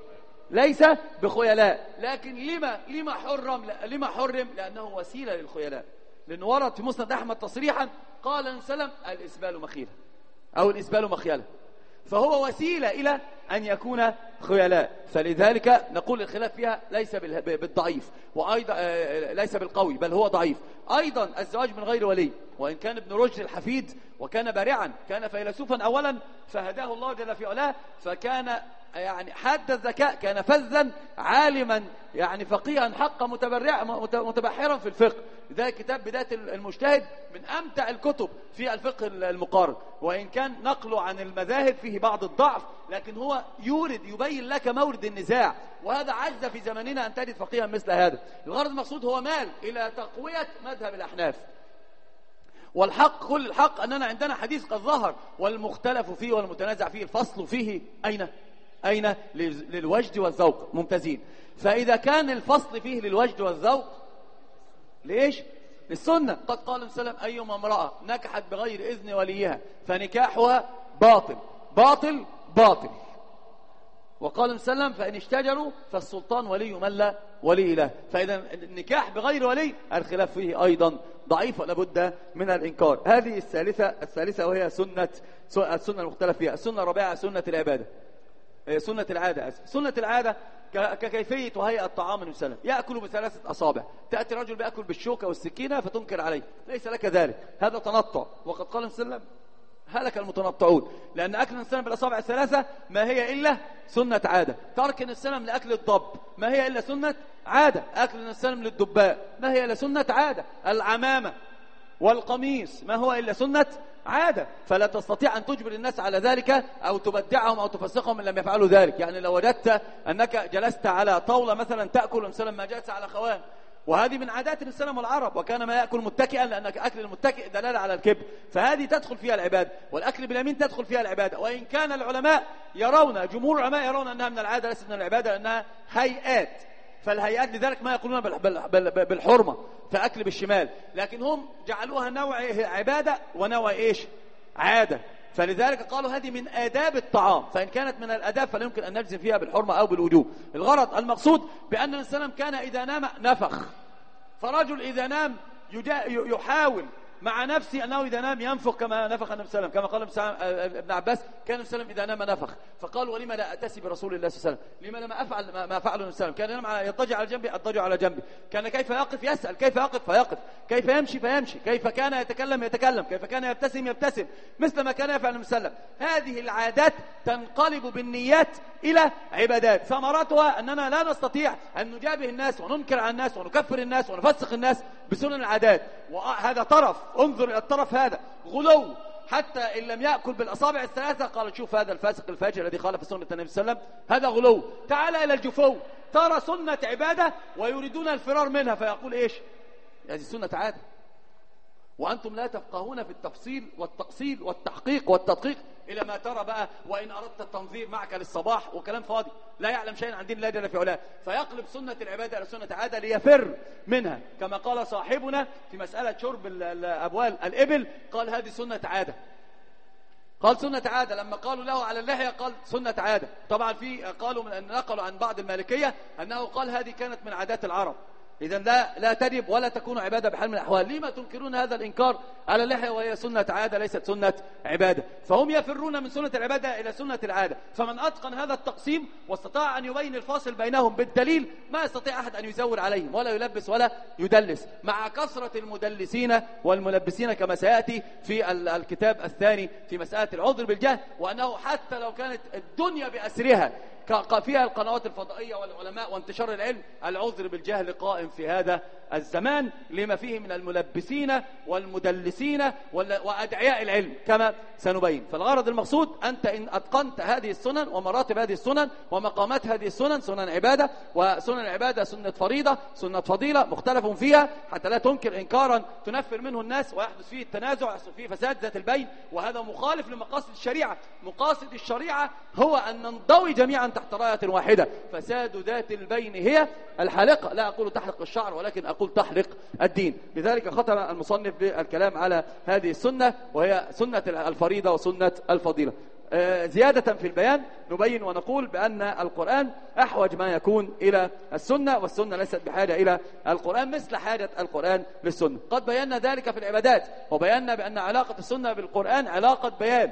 ليس بخيلاء. لكن لما لما حرم لما حرم لأنه وسيلة للخيلاء، لأنه ورد في مسند أحمد تصريحا قال النبي صلى الله عليه وسلم الإسبال مخيلة أو الإسبال مخيلة، فهو وسيلة إلى أن يكون خيلاء. فلذلك نقول الخلاف فيها ليس بالضعيف، وأيضا ليس بالقوي، بل هو ضعيف. أيضا الزواج من غير ولي، وإن كان ابن رشد الحفيد وكان بارعا، كان فيلسوفا أولا فهداه الله جل في علاه، فكان يعني حاد الذكاء، كان فذا عالما يعني فقيها حق متبرع متبحرا في الفقه. لذلك كتاب بداية المجتهد من أمتع الكتب في الفقه المقارن، وإن كان نقله عن المذاهب فيه بعض الضعف، لكن هو يورد يبين لك مورد النزاع، وهذا عجز في زماننا أن تجد فقيها مثل هذا. الغرض المقصود هو مال إلى تقوية مذهب الأحناف. والحق كل الحق أننا عندنا حديث قد ظهر، والمختلف فيه والمتنازع فيه الفصل فيه أين؟ أين؟ للوجد والذوق. ممتازين. فإذا كان الفصل فيه للوجد والذوق ليش؟ للسنة. قد قال النبي صلى الله عليه وسلم أيما امرأة نكحت بغير إذن وليها فنكاحها باطل باطل باطل. وقال النبي صلى الله عليه وسلم فإن اشتجروا فالسلطان ولي من لا ولي له. فإذا النكاح بغير ولي الخلاف فيه أيضا ضعيف ولا بد من الإنكار. هذه الثالثة الثالثة وهي سنة السنة المختلف فيها. السنة الرابعة سنة العبادة، سنة العادة أسف. سنة العادة ككيفية وهيئة الطعام النبي صلى الله عليه وسلم، يأكل بثلاثة أصابع. تأتي رجل بيأكل بالشوكة والسكينة فتنكر عليه، ليس لك ذلك، هذا تنطع. وقد قال النبي صلى الله عليه وسلم هلك المتنطعون، لأن أكل النبي صلى الله عليه وسلم بالأصابع الثلاثة ما هي إلا سنة عادة. ترك النبي صلى الله عليه وسلم لأكل الضب ما هي إلا سنة عادة. أكل النبي صلى الله عليه وسلم للدباء ما هي إلا سنة عادة. العمامة والقميص ما هو إلا سنة عادة. فلا تستطيع أن تجبر الناس على ذلك أو تبدعهم أو تفسقهم إن لم يفعلوا ذلك. يعني لو وجدت أنك جلست على طاولة مثلا تأكل النبي صلى الله عليه وسلم ما جلس على خوان، وهذه من عادات النبي صلى الله عليه وسلم والعرب، وكان ما يأكل متكئا، لأنك أكل المتكئ دلالة على الكبر، فهذه تدخل فيها العبادة. والأكل باليمين تدخل فيها العبادة. وإن كان العلماء يرون جمهور العلماء يرون أنها من العادة ليست من العبادة، لأنها هيئات. فالهيئات لذلك ما يقولون بالحرمة فأكل بالشمال، لكن هم جعلوها نوع عبادة ونوع إيش؟ عادة. فلذلك قالوا هذه من آداب الطعام، فإن كانت من الآداب فلا يمكن أن نجزم فيها بالحرمة أو بالوجوب. الغرض المقصود بأن النبي صلى الله عليه وسلم كان إذا نام نفخ، فرجل إذا نام يحاول مع نفسه أنه إذا نام ينفخ كما نفخ النبي صلى الله عليه وسلم، كما قال ابن عباس كان النبي صلى الله عليه وسلم إذا نام نفخ. فقالوا ولما لا أتسي برسول الله صلى الله عليه وسلم؟ لما لما أفعل ما فعله النبي صلى الله عليه وسلم؟ كان ينام يضطجع على جنبي أضطجع على جنبي. كان كيف يقف يسأل، كيف يقف فيقف، كيف يمشي فيمشي، كيف كان يتكلم يتكلم، كيف كان يبتسم يبتسم، مثل ما كان يفعل النبي صلى الله عليه وسلم. هذه العادات تنقلب بالنيات إلى عبادات. ثمرتها أننا لا نستطيع أن نجابه الناس وننكر على الناس ونكفر الناس ونفسق الناس بسنن العادات. وهذا طرف، انظر إلى الطرف هذا غلو حتى إن لم يأكل بالأصابع الثلاثة قال شوف هذا الفاسق الفاجر الذي خالف سنة النبي صلى الله عليه وسلم، هذا غلو. تعال إلى الجفو، ترى سنة عبادة ويريدون الفرار منها، فيقول إيش؟ هذه سنة عادة، وأنتم لا تفقهون في التفصيل والتأصيل والتحقيق والتدقيق إلى ما ترى بقى وإن أردت التنظير معك للصباح وكلام فاضي، لا يعلم شيئا عن دين الله جل في علاه، فيقلب سنة العبادة إلى سنة عادة ليفر منها، كما قال صاحبنا في مسألة شرب الأبوال الإبل، قال هذه سنة عادة، قال سنة عادة. لما قالوا له على اللحية قال سنة عادة. طبعا في قالوا من أن نقلوا عن بعض المالكية أنه قال هذه كانت من عادات العرب، إذا لا لا تجب ولا تكون عبادة بحال من الأحوال. لما تنكرون هذا الإنكار على اللحية وهي سنة عادة ليست سنة عبادة؟ فهم يفرون من سنة العبادة إلى سنة العادة. فمن أتقن هذا التقسيم واستطاع أن يبين الفاصل بينهم بالدليل ما يستطيع أحد أن يزور عليهم ولا يلبس ولا يدلس، مع كثرة المدلسين والملبسين كما سيأتي في الكتاب الثاني في مسألة العذر بالجهل، وأنه حتى لو كانت الدنيا بأسرها فيها القنوات الفضائية والعلماء وانتشار العلم، العذر بالجهل قائم في هذا الزمان لما فيه من الملبسين والمدلسين وأدعياء العلم كما سنبين. فالغرض المقصود أنت إن أتقنت هذه السنن ومراتب هذه السنن ومقامات هذه السنن، سنن عبادة وسنن العبادة سنة فريضة سنة فضيلة مختلف فيها، حتى لا تنكر إنكارا تنفر منه الناس ويحدث فيه التنازع ويحدث فيه فساد ذات البين، وهذا مخالف لمقاصد الشريعة. مقاصد الشريعة هو أن ننضوي جميعا تحت راية واحدة، فساد ذات البين هي الحلقة، لا أقول تحلق الشعر ولكن أقول تحلق الدين. لذلك ختم المصنف بالكلام على هذه السنة وهي سنة الفريضة وسنة الفضيلة. زيادة في البيان نبين ونقول بأن القرآن أحوج ما يكون إلى السنة، والسنة ليست بحاجة إلى القرآن مثل حاجة القرآن للسنة. قد بينا ذلك في العبادات، وبينا بأن علاقة السنة بالقرآن علاقة بيان،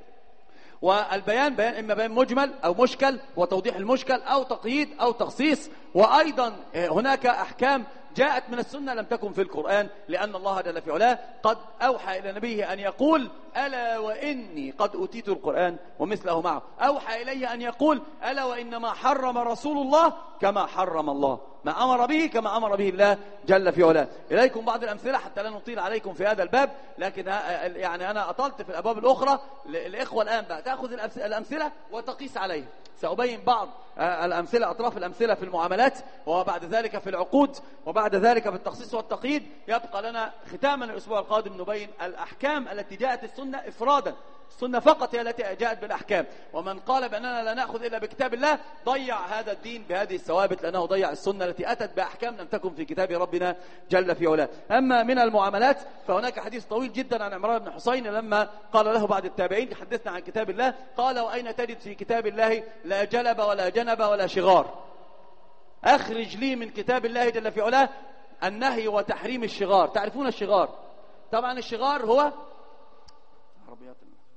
والبيان بيان إما بيان مجمل أو مشكل وتوضيح المشكل أو تقييد أو تخصيص، وأيضا هناك أحكام جاءت من السنة لم تكن في القرآن، لأن الله جل في علاه قد أوحى إلى نبيه أن يقول ألا وإني قد أوتيت القرآن ومثله معه، أوحى إليه أن يقول ألا وإنما حرم رسول الله كما حرم الله، ما أمر به كما أمر به الله جل في علاه. إليكم بعض الأمثلة حتى لا نطيل عليكم في هذا الباب، لكن يعني أنا أطلت في الأبواب الأخرى. الإخوة الآن بقى تأخذ الأمثلة وتقيس عليها. سأبين بعض الأمثلة أطراف الأمثلة في المعاملات، وبعد ذلك في العقود، وبعد ذلك في التخصيص والتقييد. يبقى لنا ختاما الأسبوع القادم نبين الأحكام التي جاءت السنة إفرادا، السنة فقط هي التي جاءت بالأحكام، ومن قال بأننا لا نأخذ إلا بكتاب الله ضيع هذا الدين بهذه الثوابت، لأنه ضيع السنة التي أتت بأحكام لم تكن في كتاب ربنا جل في علاه. أما من المعاملات فهناك حديث طويل جدا عن عمران بن حسين لما قال له بعد التابعين حدثنا عن كتاب الله، قال وأين تجد في كتاب الله لا جلب ولا جنب ولا شغار؟ أخرج لي من كتاب الله جل في علاه النهي وتحريم الشغار. تعرفون الشغار؟ طبعا الشغار هو عربيات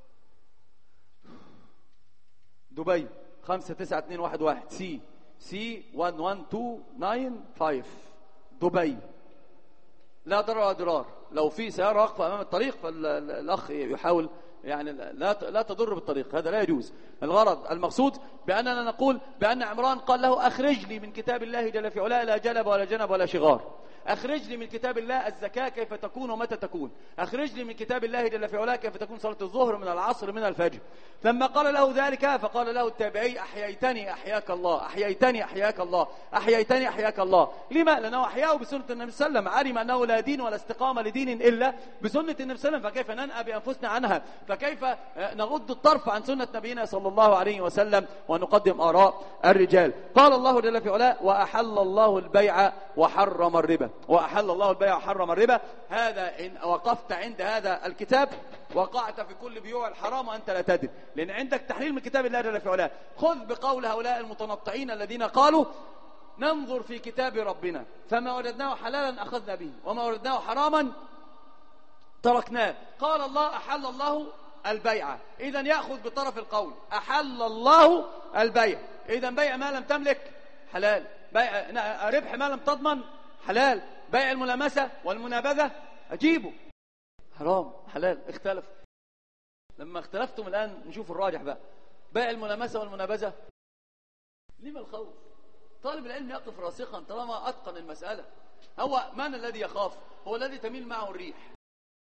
دبي خمسة تسعة اثنين واحد واحد سي سي واحد واحد اثنين تسعة خمسة دبي، لا ضرر ولا ضرار. لو في سيارة واقفة أمام الطريق فالأخ يحاول يعني لا لا تضر بالطريق، هذا لا يجوز. الغرض المقصود بأننا نقول بأن عمران قال له أخرج لي من كتاب الله جل في علاه لا جلب ولا جنب ولا شغار، أخرج لي من كتاب الله الزكاة كيف تكون ومتى تكون، أخرج لي من كتاب الله جل في علاه كيف تكون صلاة الظهر من العصر من الفجر. لما قال له ذلك فقال له التابعي أحييتني أحياك الله، أحييتني أحياك الله، أحييتني أحياك الله. لما؟ لأنه أحياه بسنة النبي صلى الله عليه وسلم، علم أنه لا دين ولا استقامة لدين إلا بسنة النبي صلى الله عليه وسلم، فكيف ننأى بأنفسنا عنها؟ فكيف نغض الطرف عن سنة نبينا صلى الله عليه وسلم ونقدم آراء الرجال؟ قال الله جل في علاه وأحل الله البيع وحرم الربا، وأحل الله البيع وحرم الربا. هذا إن وقفت عند هذا الكتاب وقعت في كل بيوع الحرام وأنت لا تدري، لأن عندك تحليل من كتاب الله جل في علاه. خذ بقول هؤلاء المتنطعين الذين قالوا ننظر في كتاب ربنا فما وجدناه حلالا أخذنا به وما وجدناه حراما تركناه. قال الله أحل الله البيع، إذا يأخذ بطرف القول أحل الله البيع، إذا بيع ما لم تملك حلال، بيع ربح ما لم تضمن حلال، بيع الملامسة والمنابذة أجيبه حرام حلال. اختلف، لما اختلفتم الآن نشوف الراجح بقى. بيع الملامسة والمنابذة لما الخوف؟ طالب العلم يقف راسخا طالما أتقن المسألة. هو من الذي يخاف؟ هو الذي تميل معه الريح.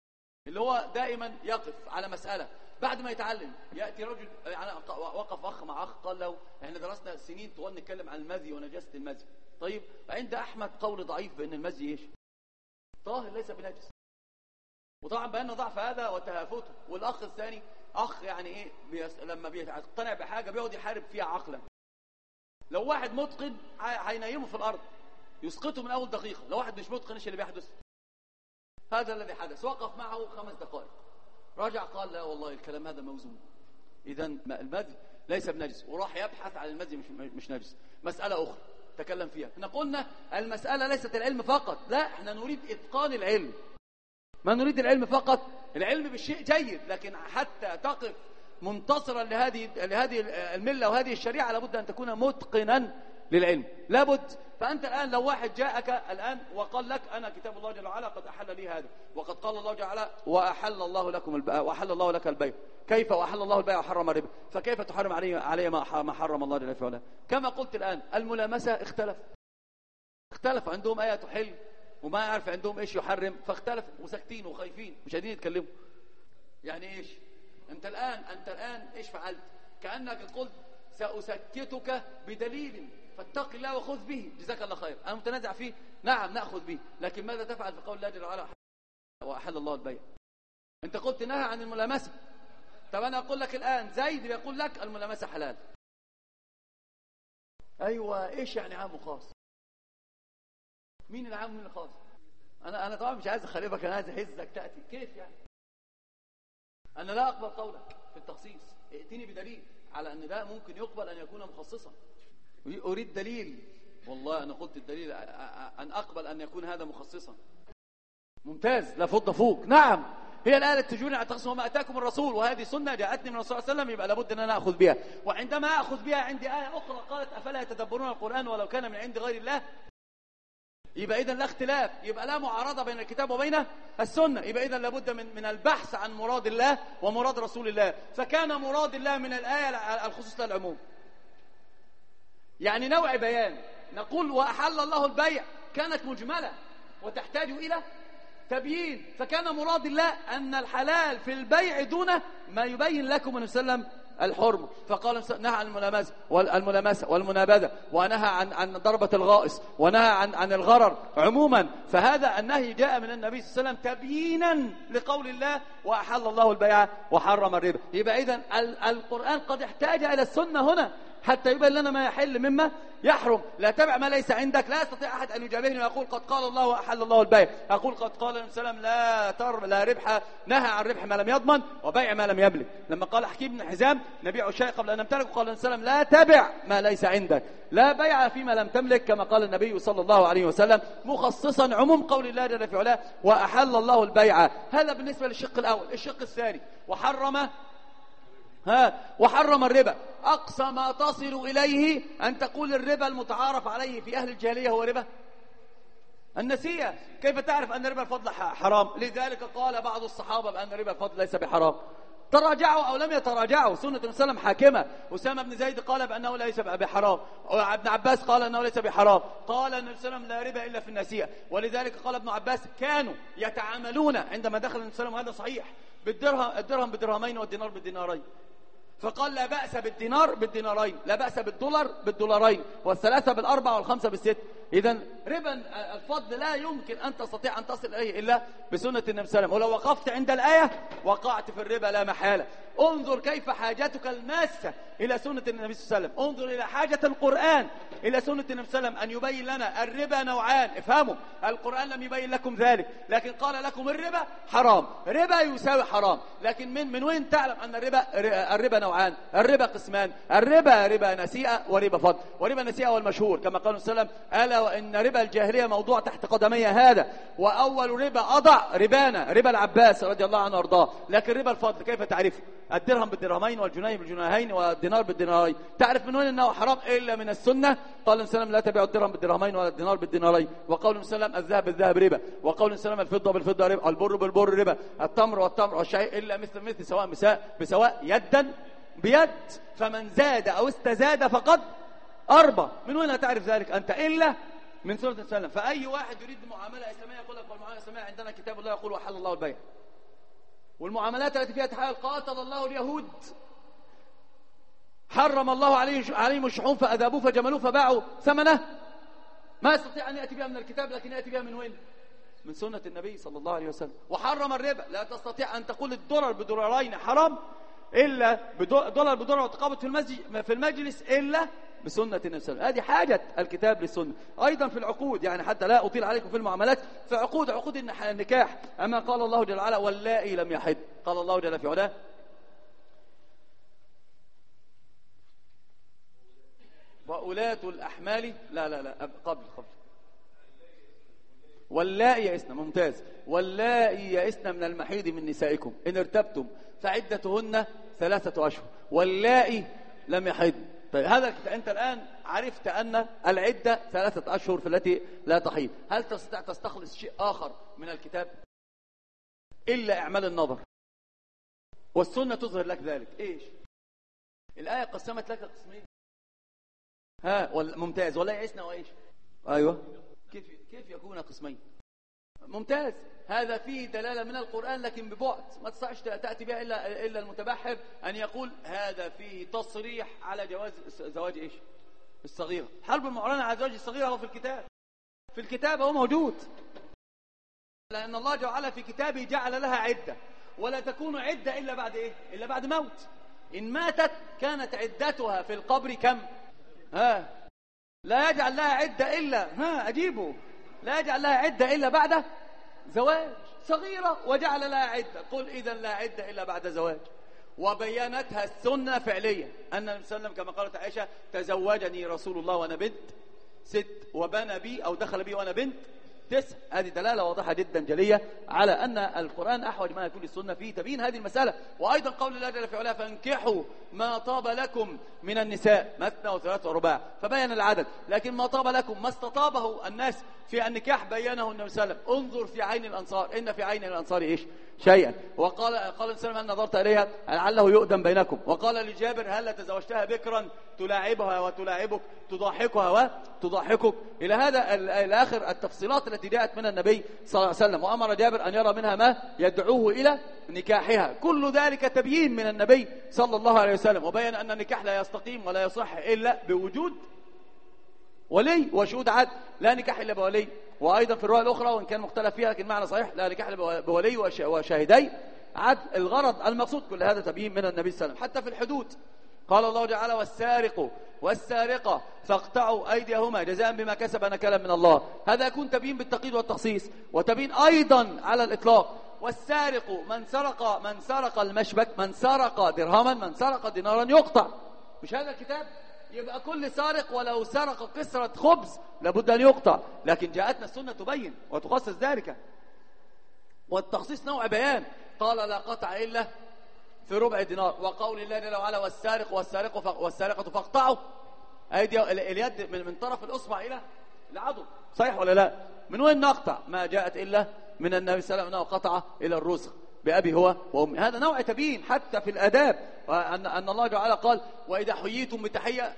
اللي هو دائما يقف على مسألة بعد ما يتعلم يأتي رجل. يعني وقف أخ مع أخ قال له احنا درسنا سنين طوال نتكلم عن المذي ونجاسة المذي. طيب عند أحمد قول ضعيف بأن المذي ايش؟ طاهر ليس بنجس. وطبعا بأن ضعف هذا وتهافته. والأخ الثاني أخ يعني ايه بيس... لما بيقتنع بحاجة بيقعد يحارب فيها عقلا. لو واحد متقن هينيمه في الأرض يسقطه من أول دقيقة. لو واحد مش متقن ايش اللي بيحدث؟ هذا الذي حدث. وقف معه خمس دقائق رجع قال لا والله الكلام هذا موزون، إذا المذي ليس بنجس، وراح يبحث عن المذي مش مش نجس. مسألة أخرى تكلم فيها. احنا قلنا المسألة ليست العلم فقط، لا احنا نريد إتقان العلم، ما نريد العلم فقط. العلم بالشيء جيد، لكن حتى تقف منتصرا لهذه لهذه الملة وهذه الشريعة لابد أن تكون متقنا للعلم، لابد. فأنت الآن لو واحد جاءك الآن وقال لك أنا كتاب الله جل وعلا قد أحل لي هذا، وقد قال الله جل وعلا وأحل الله لكم البيع وأحل الله لك البيع، كيف وأحل الله البيع وحرم الربا، فكيف تحرم عليه عليه ما حرم الله جل وعلا؟ كما قلت الآن الملامسة اختلف اختلف عندهم آية تحل وما يعرف عندهم إيش يحرم، فاختلف وساكتين وخايفين مش قادرين يتكلموا. يعني إيش؟ أنت الآن أنت الآن إيش فعلت؟ كأنك قلت سأسكتك بدليل فاتق الله وخذ به، جزاك الله خير. أنا متنازع فيه، نعم نأخذ به، لكن ماذا تفعل في قول الله جل وعلا وأحل الله البيع؟ أنت قلت نهى عن الملامسة. طب أنا أقول لك الآن زيد يقول لك الملامسة حلال. أيوة، إيش يعني عام وخاص؟ مين العام ومين الخاص؟ أنا أنا طبعا مش عايز أخربك، أنا عايز أهزك تأتي كيف يعني؟ أنا لا أقبل قولك في التخصيص، ائتني بدليل على أن ده ممكن يقبل أن يكون مخصصا. أريد دليل. والله أنا قلت الدليل أن أقبل أن يكون هذا مخصصا. ممتاز، لا فض فوق. نعم، هي الآية تجوني على تخصص وما أتاكم الرسول، وهذه سنة جاءتني من الرسول صلى الله عليه وسلم، يبقى لابد أن أنا أخذ بها. وعندما أخذ بها عندي آية أخرى قالت أفلا يتدبرون القرآن ولو كان من عند غير الله، يبقى إذن لا اختلاف، يبقى لا معارضة بين الكتاب وبين السنة، يبقى إذن لابد من من البحث عن مراد الله ومراد رسول الله. فكان مراد الله من الآية الخصوص للعموم، يعني نوع بيان. نقول وأحل الله البيع كانت مجملة وتحتاج إلى تبيين، فكان مراد الله أن الحلال في البيع دون ما يبين لكم النبي صلى الله عليه وسلم الحرم. فقال نهى عن الملامسة والملامسة والمنابذة، ونهى عن عن ضربة الغائص، ونهى عن عن الغرر عموما. فهذا النهي جاء من النبي صلى الله عليه وسلم تبيينا لقول الله وأحل الله البيع وحرم الربا. يبقى إذن القرآن قد احتاج إلى السنة هنا حتى يبين لنا ما يحل مما يحرم. لا تبع ما ليس عندك. لا يستطيع أحد أن يجابهني ويقول قد قال الله وأحل الله البيع، أقول قد قال النبي صلى الله عليه وسلم لا تر لا ربح، نهى عن ربح ما لم يضمن وبيع ما لم يملك. لما قال حكيم بن حزام نبيع الشيء قبل أن نمتلك، قال النبي صلى الله عليه وسلم لا تبع ما ليس عندك، لا بيع فيما لم تملك، كما قال النبي صلى الله عليه وسلم مخصصا عموم قول الله جل في علاه وأحل الله البيع. هذا بالنسبة للشق الأول. الشق الثاني وحرم ها وحرم الربا. أقصى ما تصل إليه أن تقول الربا المتعارف عليه في أهل الجاهلية هو ربا النسيئة. كيف تعرف أن ربا الفضل حرام؟ لذلك قال بعض الصحابة بأن ربا الفضل ليس بحرام، تراجعوا أو لم يتراجعوا، سنة النبي صلى الله عليه وسلم حاكمة. أسامة بن زيد قال بأنه ليس بحرام، ابن عباس قال أنه ليس بحرام. قال النبي صلى الله عليه وسلم لا ربا إلا في النسيئة. ولذلك قال ابن عباس كانوا يتعاملون عندما دخل النبي صلى الله عليه وسلم، هذا صحيح، بالدرهم الدرهم بالدرهمين والدينار بالدينارين. فقال لا بأس بالدينار بالدينارين، لا بأس بالدولار بالدولارين، والثلاثة بالأربعة والخمسة بالست. إذن ربا الفضل لا يمكن أن تستطيع أن تصل إليه إلا بسنة النبي صلى الله عليه وسلم. ولو وقفت عند الآية وقعت في الربا لا محالة. انظر كيف حاجتك الماسة إلى سنة النبي صلى الله عليه وسلم، انظر إلى حاجة القرآن إلى سنة النبي صلى الله عليه وسلم أن يبين لنا الربا نوعان. افهموا، القرآن لم يبين لكم ذلك، لكن قال لكم الربا حرام، ربا يساوي حرام. لكن من من وين تعلم أن الربا الربا نوعان؟ الربا قسمان، الربا ربا نسيئة وربا فضل. وربا نسيئة والمشهور كما قال صلى الله عليه وسلم ألا وإن ربا الجاهلية موضوع تحت قدمي هذا، وأول ربا أضع ربانا ربا العباس رضي الله عنه وارضاه. لكن ربا الفضل كيف تعرفه؟ الدرهم بالدرهمين والجنيه بالجنيهين والدينار بالدينارين. تعرف من وين أنه حرام؟ إلا من السنة. قال النبي صلى الله عليه وسلم لا تبيعوا الدرهم بالدرهمين ولا الدينار بالدينارين. وقول النبي صلى الله عليه وسلم الذهب بالذهب ربا. وقول النبي صلى الله عليه وسلم الفضة بالفضة ربا، البر بالبر ربا، التمر والتمر والشعير إلا مثل مثل سواء مساء بسواء يدا بيد. فمن زاد أو استزاد فقد أربى. من وين تعرف ذلك أنت إلا من سورة السلام؟ فأي واحد يريد معاملة إسلامية يقول لك والمعاملة الإسلامية عندنا كتاب الله يقول وحل الله البيع. والمعاملات التي فيها تحايل. قاتل الله اليهود، حرم الله عليه عليهم الشحوم فأذابوه فجملوه فباعوا ثمنه. ما يستطيع أن يأتي بها من الكتاب، لكن يأتي بها من وين؟ من سنة النبي صلى الله عليه وسلم. وحرم الربا، لا تستطيع أن تقول الدولار بدولارين حرام إلا دولار بدولار وتقابض في المسجد في المجلس إلا بسنة النبي صلى الله عليه وسلم. هذه حاجة الكتاب للسنة. أيضا في العقود، يعني حتى لا أطيل عليكم في المعاملات، في عقود عقود النكاح، أما قال الله جل وعلا واللائي لم يحد، قال الله جل في علاه وأولاة الأحمال، لا لا لا قبل قبل واللائي يئسن، ممتاز، واللائي يئسن من المحيض من نسائكم إن ارتبتم فعدتهن ثلاثة أشهر واللائي لم يحضن. طيب هذا أنت الآن عرفت أن العدة ثلاثة أشهر في التي لا تحيض. هل تستطيع تستخلص شيء آخر من الكتاب إلا إعمال النظر؟ والسنة تظهر لك ذلك. إيش الآية؟ قسمت لك قسمين. ها ممتاز. ولا يئسن وإيش؟ أيوة. كيف كيف يكون قسمين؟ ممتاز. هذا فيه دلالة من القرآن لكن ببعد، ما تستطيعش تأتي بها إلا إلا المتبحر أن يقول هذا فيه تصريح على جواز زواج إيش؟ الصغيرة. حرب المعلنة على زواج الصغيرة هو في الكتاب، في الكتاب هو موجود، لأن الله جعل في كتابه جعل لها عدة، ولا تكون عدة إلا بعد إيه؟ إلا بعد موت. إن ماتت كانت عدتها في القبر كم؟ ها لا يجعل لها عدة إلا ها أجيبه لا يجعل لها عدة إلا بعد زواج صغيرة، وجعل لها عدة. قل إذا لا عدة إلا بعد زواج. وبينتها السنة فعليا أن النبي صلى الله عليه وسلم كما قالت عائشة تزوجني رسول الله وأنا بنت ست وبنى بي أو دخل بي وأنا بنت تسع. هذه دلالة واضحة جدا جلية على أن القرآن أحوج ما يكون السنة فيه تبين هذه المسألة. وأيضا قول الله جل في علاه فانكحوا ما طاب لكم من النساء مثنى وثلاث ورباع، فبين العدد، لكن ما طاب لكم ما استطابه الناس في النكاح بينه النبي صلى الله عليه وسلم. انظر في عين الأنصار إن في عين الأنصار إيش شيئا. وقال قال النبي هل نظرت إليها لعله يؤدم بينكم. وقال لجابر هل تزوجتها بكرا تلاعبها وتلاعبك تضاحكها وتضاحكك، إلى هذا الآخر التفصيلات التي جاءت من النبي صلى الله عليه وسلم. وأمر جابر أن يرى منها ما يدعوه إلى نكاحها. كل ذلك تبيين من النبي صلى الله عليه وسلم، وبين أن النكاح لا يستقيم ولا يصح إلا بوجود ولي وشهود عدل، لا نكاح إلا بولي. وأيضا في الرواية الأخرى وإن كان مختلف فيها لكن معنى صحيح لا نكاح إلا بولي وشاهدي عدل. الغرض المقصود كل هذا تبيين من النبي صلى الله عليه وسلم. حتى في الحدود قال الله تعالى والسارق والسارقة فاقطعوا أيديهما جزاء بما كسب نكالا من الله. هذا يكون تبيين بالتقييد والتخصيص، وتبيين أيضا على الإطلاق. والسارق من سرق من سرق المشبك من سرق درهما من سرق دينارا يقطع. مش هذا الكتاب؟ يبقى كل سارق ولو سرق كسرة خبز لابد أن يقطع. لكن جاءتنا السنة تبين وتخصص ذلك، والتخصيص نوع بيان. قال لا قطع إلا في ربع دينار. وقول الله جل وعلا والسارق والسارق والسارقة فاقطعوا أيدي اليد من, من طرف الأصبع إلى العضد. صحيح ولا لا؟ من وين نقطع؟ ما جاءت إلا من النبي صلى الله عليه وسلم أنه قطع إلى الرسغ بأبي هو وأمي. هذا نوع تبيين حتى في الآداب، أن, أن الله تعالى قال وإذا حييتم بتحية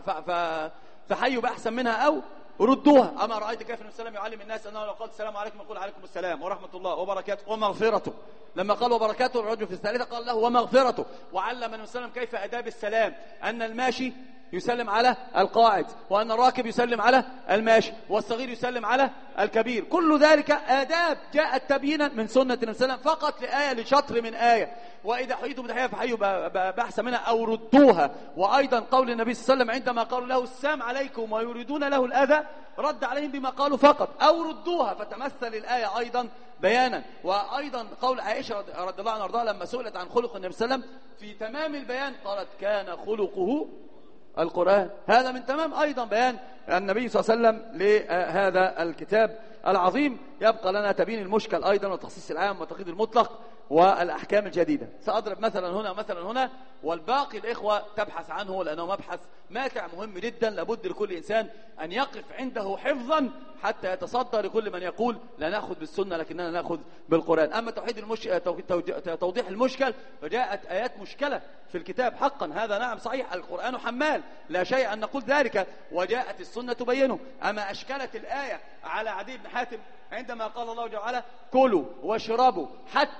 فحيوا بأحسن منها أو ردوها. أما رأيت كيف النبي صلى الله عليه وسلم يعلم الناس أنه لو قال السلام عليكم يقول عليكم السلام ورحمة الله وبركاته ومغفرته. لما قال وبركاته الرجل في الثالثة قال له ومغفرته. وعلم النبي صلى الله عليه وسلم كيف آداب السلام، أن الماشي يسلم على القاعد، وأن الراكب يسلم على الماشي، والصغير يسلم على الكبير. كل ذلك آداب جاءت تبيينا من سنة النبي صلى الله عليه وسلم فقط لآية لشطر من آية. وإذا حييتم بتحية فحيوا بأحسن منها أو ردوها. وأيضا قول النبي صلى الله عليه وسلم عندما قالوا له السلام عليكم ويريدون له الأذى رد عليهم بما قالوا فقط أو ردوها، فتمثل الآية أيضا بيانا. وأيضا قول عائشة رضي الله عنها وارضاها لما سئلت عن خلق النبي صلى الله عليه وسلم في تمام البيان قالت كان خلقه القرآن. هذا من تمام أيضا بيان النبي صلى الله عليه وسلم لهذا الكتاب العظيم. يبقى لنا تبيين المشكل أيضا وتخصيص العام وتقييد المطلق والأحكام الجديدة. سأضرب مثلا هنا مثلا هنا والباقي الإخوة تبحث عنه لأنه مبحث ماتع مهم جدا، لابد لكل إنسان أن يقف عنده حفظا حتى يتصدى لكل من يقول لا نأخذ بالسنة لكننا نأخذ بالقرآن. أما توحيد المش... توضيح المشكل فجاءت آيات مشكلة في الكتاب حقا، هذا نعم صحيح القرآن حمال لا شيء أن نقول ذلك، وجاءت السنة تبينه. أما أشكلت الآية على عدي بن حاتم عندما قال الله جل وعلا كلوا واشربوا حتى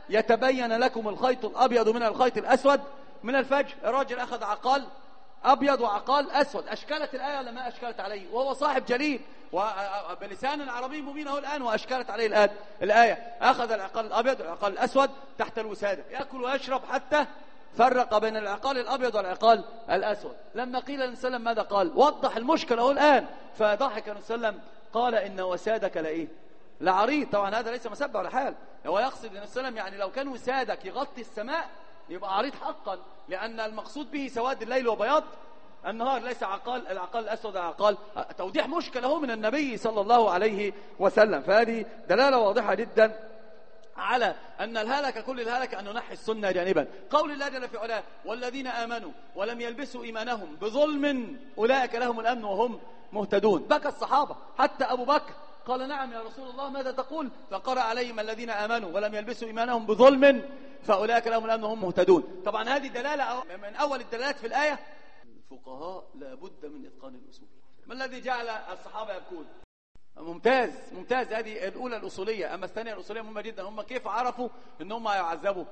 يتبين لكم الخيط الأبيض من الخيط الأسود من الفجر. الراجل أخذ عقال أبيض وعقال أسود، أشكلت الآية ولا ما أشكلت عليه؟ وهو صاحب جليل وبلسان عربي مبين أهو الآن، وأشكلت عليه الآن الآية. أخذ العقال الأبيض والعقال الأسود تحت الوسادة، يأكل ويشرب حتى فرق بين العقال الأبيض والعقال الأسود. لما قيل للنبي صلى الله عليه وسلم ماذا قال؟ وضح المشكلة أهو الآن. فضحك النبي صلى الله عليه وسلم قال إن وسادك لإيه؟ لعريض. طبعا هذا ليس مسبة ولا حال، هو يقصد النبي صلى الله عليه وسلم يعني لو كان وسادك يغطي السماء يبقى عريض حقا، لأن المقصود به سواد الليل وبياض النهار، ليس عقال العقال الأسود عقال. توضيح مشكلة هو من النبي صلى الله عليه وسلم. فهذه دلالة واضحة جدا على أن الهلكة كل الهلكة أن ننحي السنة جانبا. قول الله جل في علاه والذين آمنوا ولم يلبسوا إيمانهم بظلم أولئك لهم الأمن وهم مهتدون. بكى الصحابة، حتى أبو بكر قال نعم يا رسول الله ماذا تقول؟ فقرأ عليهم الذين آمنوا ولم يلبسوا إيمانهم بظلم فأولئك لهم الأمن وهم مهتدون. طبعا هذه دلالة من أول الدلالات في الآية. الفقهاء لابد من إتقان الأصول. ما الذي جعل الصحابة يبكون؟ ممتاز ممتاز. هذه الأولى الأصولية. أما الثانية الأصولية مهمة جدا، هم كيف عرفوا أنهم يعذبوا؟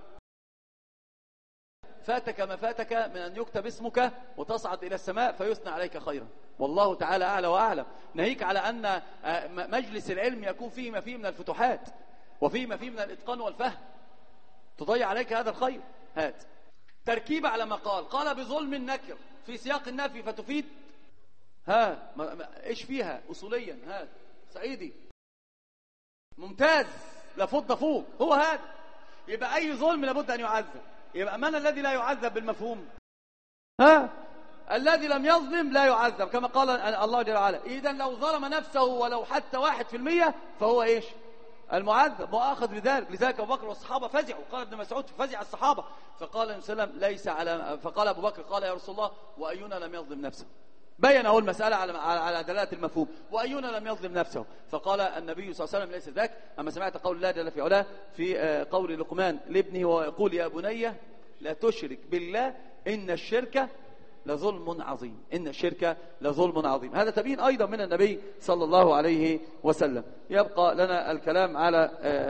فاتك ما فاتك من أن يكتب اسمك وتصعد إلى السماء فيثنى عليك خيرا، والله تعالى أعلى وأعلم. ناهيك على أن مجلس العلم يكون فيه ما فيه من الفتوحات وفيه ما فيه من الإتقان والفهم، تضيع عليك هذا الخير. هات تركيب على ما قال قال بظلم النكر في سياق النفي فتفيد. ها ما ما ايش فيها اصوليا؟ ها سعيدي ممتاز، لفض فوق. هو هذا. يبقى اي ظلم لابد ان يعذب. يبقى من الذي لا يعذب بالمفهوم؟ ها الذي لم يظلم لا يعذب، كما قال الله جل وعلا. اذا لو ظلم نفسه ولو حتى واحد في المية فهو ايش؟ المعذب، مؤاخذ بذلك. لذلك أبو بكر والصحابة فزعوا. قال ابن مسعود فزع الصحابة، فقال النبي صلى الله عليه وسلم ليس على، فقال أبو بكر قال يا رسول الله وأينا لم يظلم نفسه؟ بين أهو المسألة على على دلالة المفهوم، وأينا لم يظلم نفسه؟ فقال النبي صلى الله عليه وسلم ليس ذاك. أما سمعت قول الله جل في علاه في قول لقمان لابنه ويقول يا بني لا تشرك بالله إن الشرك لظلم عظيم، إن الشرك لظلم عظيم. هذا تبين أيضا من النبي صلى الله عليه وسلم. يبقى لنا الكلام على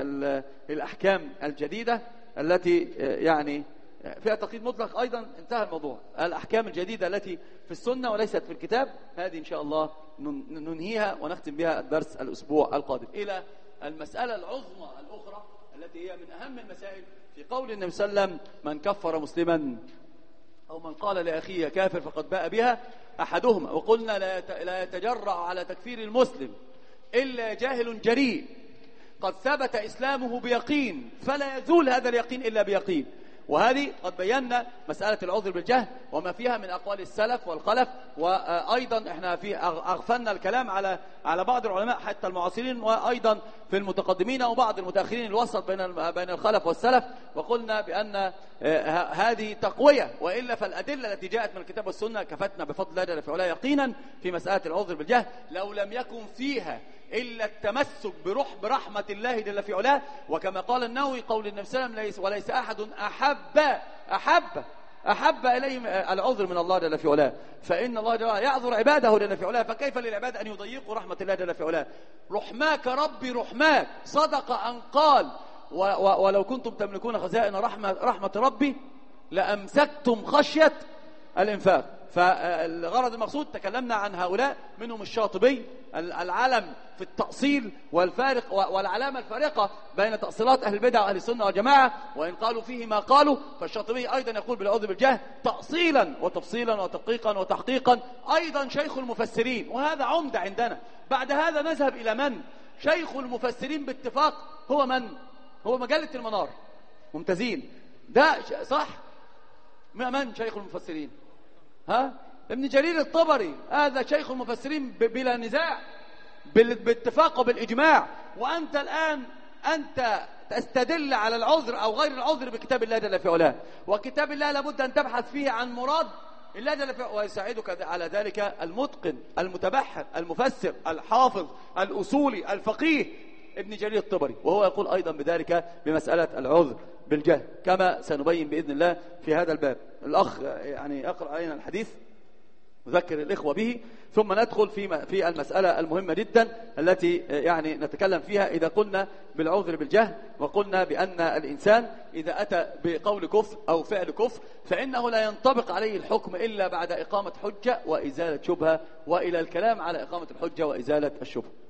الأحكام الجديدة التي يعني فيها تقييد مطلق. أيضا انتهى الموضوع. الأحكام الجديدة التي في السنة وليست في الكتاب، هذه إن شاء الله ننهيها ونختم بها الدرس الأسبوع القادم. إلى المسألة العظمى الأخرى التي هي من أهم المسائل في قول النبي صلى الله عليه وسلم من كفر مسلما أو من قال لأخيه كافر فقد باء بها أحدهما. وقلنا لا يتجرأ على تكفير المسلم إلا جاهل جريء قد ثبت إسلامه بيقين، فلا يزول هذا اليقين إلا بيقين. وهذه قد بينا مسألة العذر بالجهل وما فيها من أقوال السلف والخلف. وأيضا احنا في أغفلنا الكلام على على بعض العلماء حتى المعاصرين، وأيضا في المتقدمين وبعض المتأخرين الوسط بين بين الخلف والسلف. وقلنا بأن هذه تقوية، وإلا فالأدلة التي جاءت من الكتاب والسنة كفتنا بفضل الله جل في علاه يقينا في مسألة العذر بالجهل، لو لم يكن فيها إلا التمسك بروح برحمة الله جل في علاه. وكما قال النووي قول النبي صلى الله عليه وسلم وليس أحد أحب أحب أحب إليهم العذر من الله جل في علاه، فإن الله جل يعذر عباده جل في علاه، فكيف للعباد أن يضيقوا رحمة الله جل في علاه؟ رحماك ربي رحماك، صدق أن قال ولو كنتم تملكون خزائن رحمة, رحمة ربي لأمسكتم خشية الإنفاق. فالغرض المقصود تكلمنا عن هؤلاء، منهم الشاطبي العلم في التأصيل والفارق والعلامة الفارقة بين تأصيلات أهل البدع وأهل السنة والجماعة، وإن قالوا فيه ما قالوا فالشاطبي أيضا يقول بالعوذ بالجهل تأصيلا وتفصيلا وتدقيقا وتحقيقا. أيضا شيخ المفسرين، وهذا عمدة عندنا. بعد هذا نذهب إلى من؟ شيخ المفسرين باتفاق هو من؟ هو مجلة المنار. ممتازين. ده صح؟ من شيخ المفسرين؟ ها؟ ابن جرير الطبري، هذا شيخ المفسرين بلا نزاع باتفاق وبالإجماع. وأنت الآن أنت تستدل على العذر أو غير العذر بكتاب الله جل في علاه، وكتاب الله لابد أن تبحث فيه عن مراد الله جل في علاه، ويساعدك على ذلك المتقن المتبحر المفسر الحافظ الأصولي الفقيه ابن جرير الطبري، وهو يقول أيضا بذلك بمسألة العذر بالجهل كما سنبين بإذن الله في هذا الباب. الأخ يعني أقرأ علينا الحديث. نذكر الإخوة به، ثم ندخل في في المسألة المهمة جدا التي يعني نتكلم فيها. إذا قلنا بالعذر بالجهل وقلنا بأن الإنسان إذا أتى بقول كفر أو فعل كفر فإنه لا ينطبق عليه الحكم إلا بعد إقامة حجة وإزالة شبهة، وإلى الكلام على إقامة الحجة وإزالة الشبهة.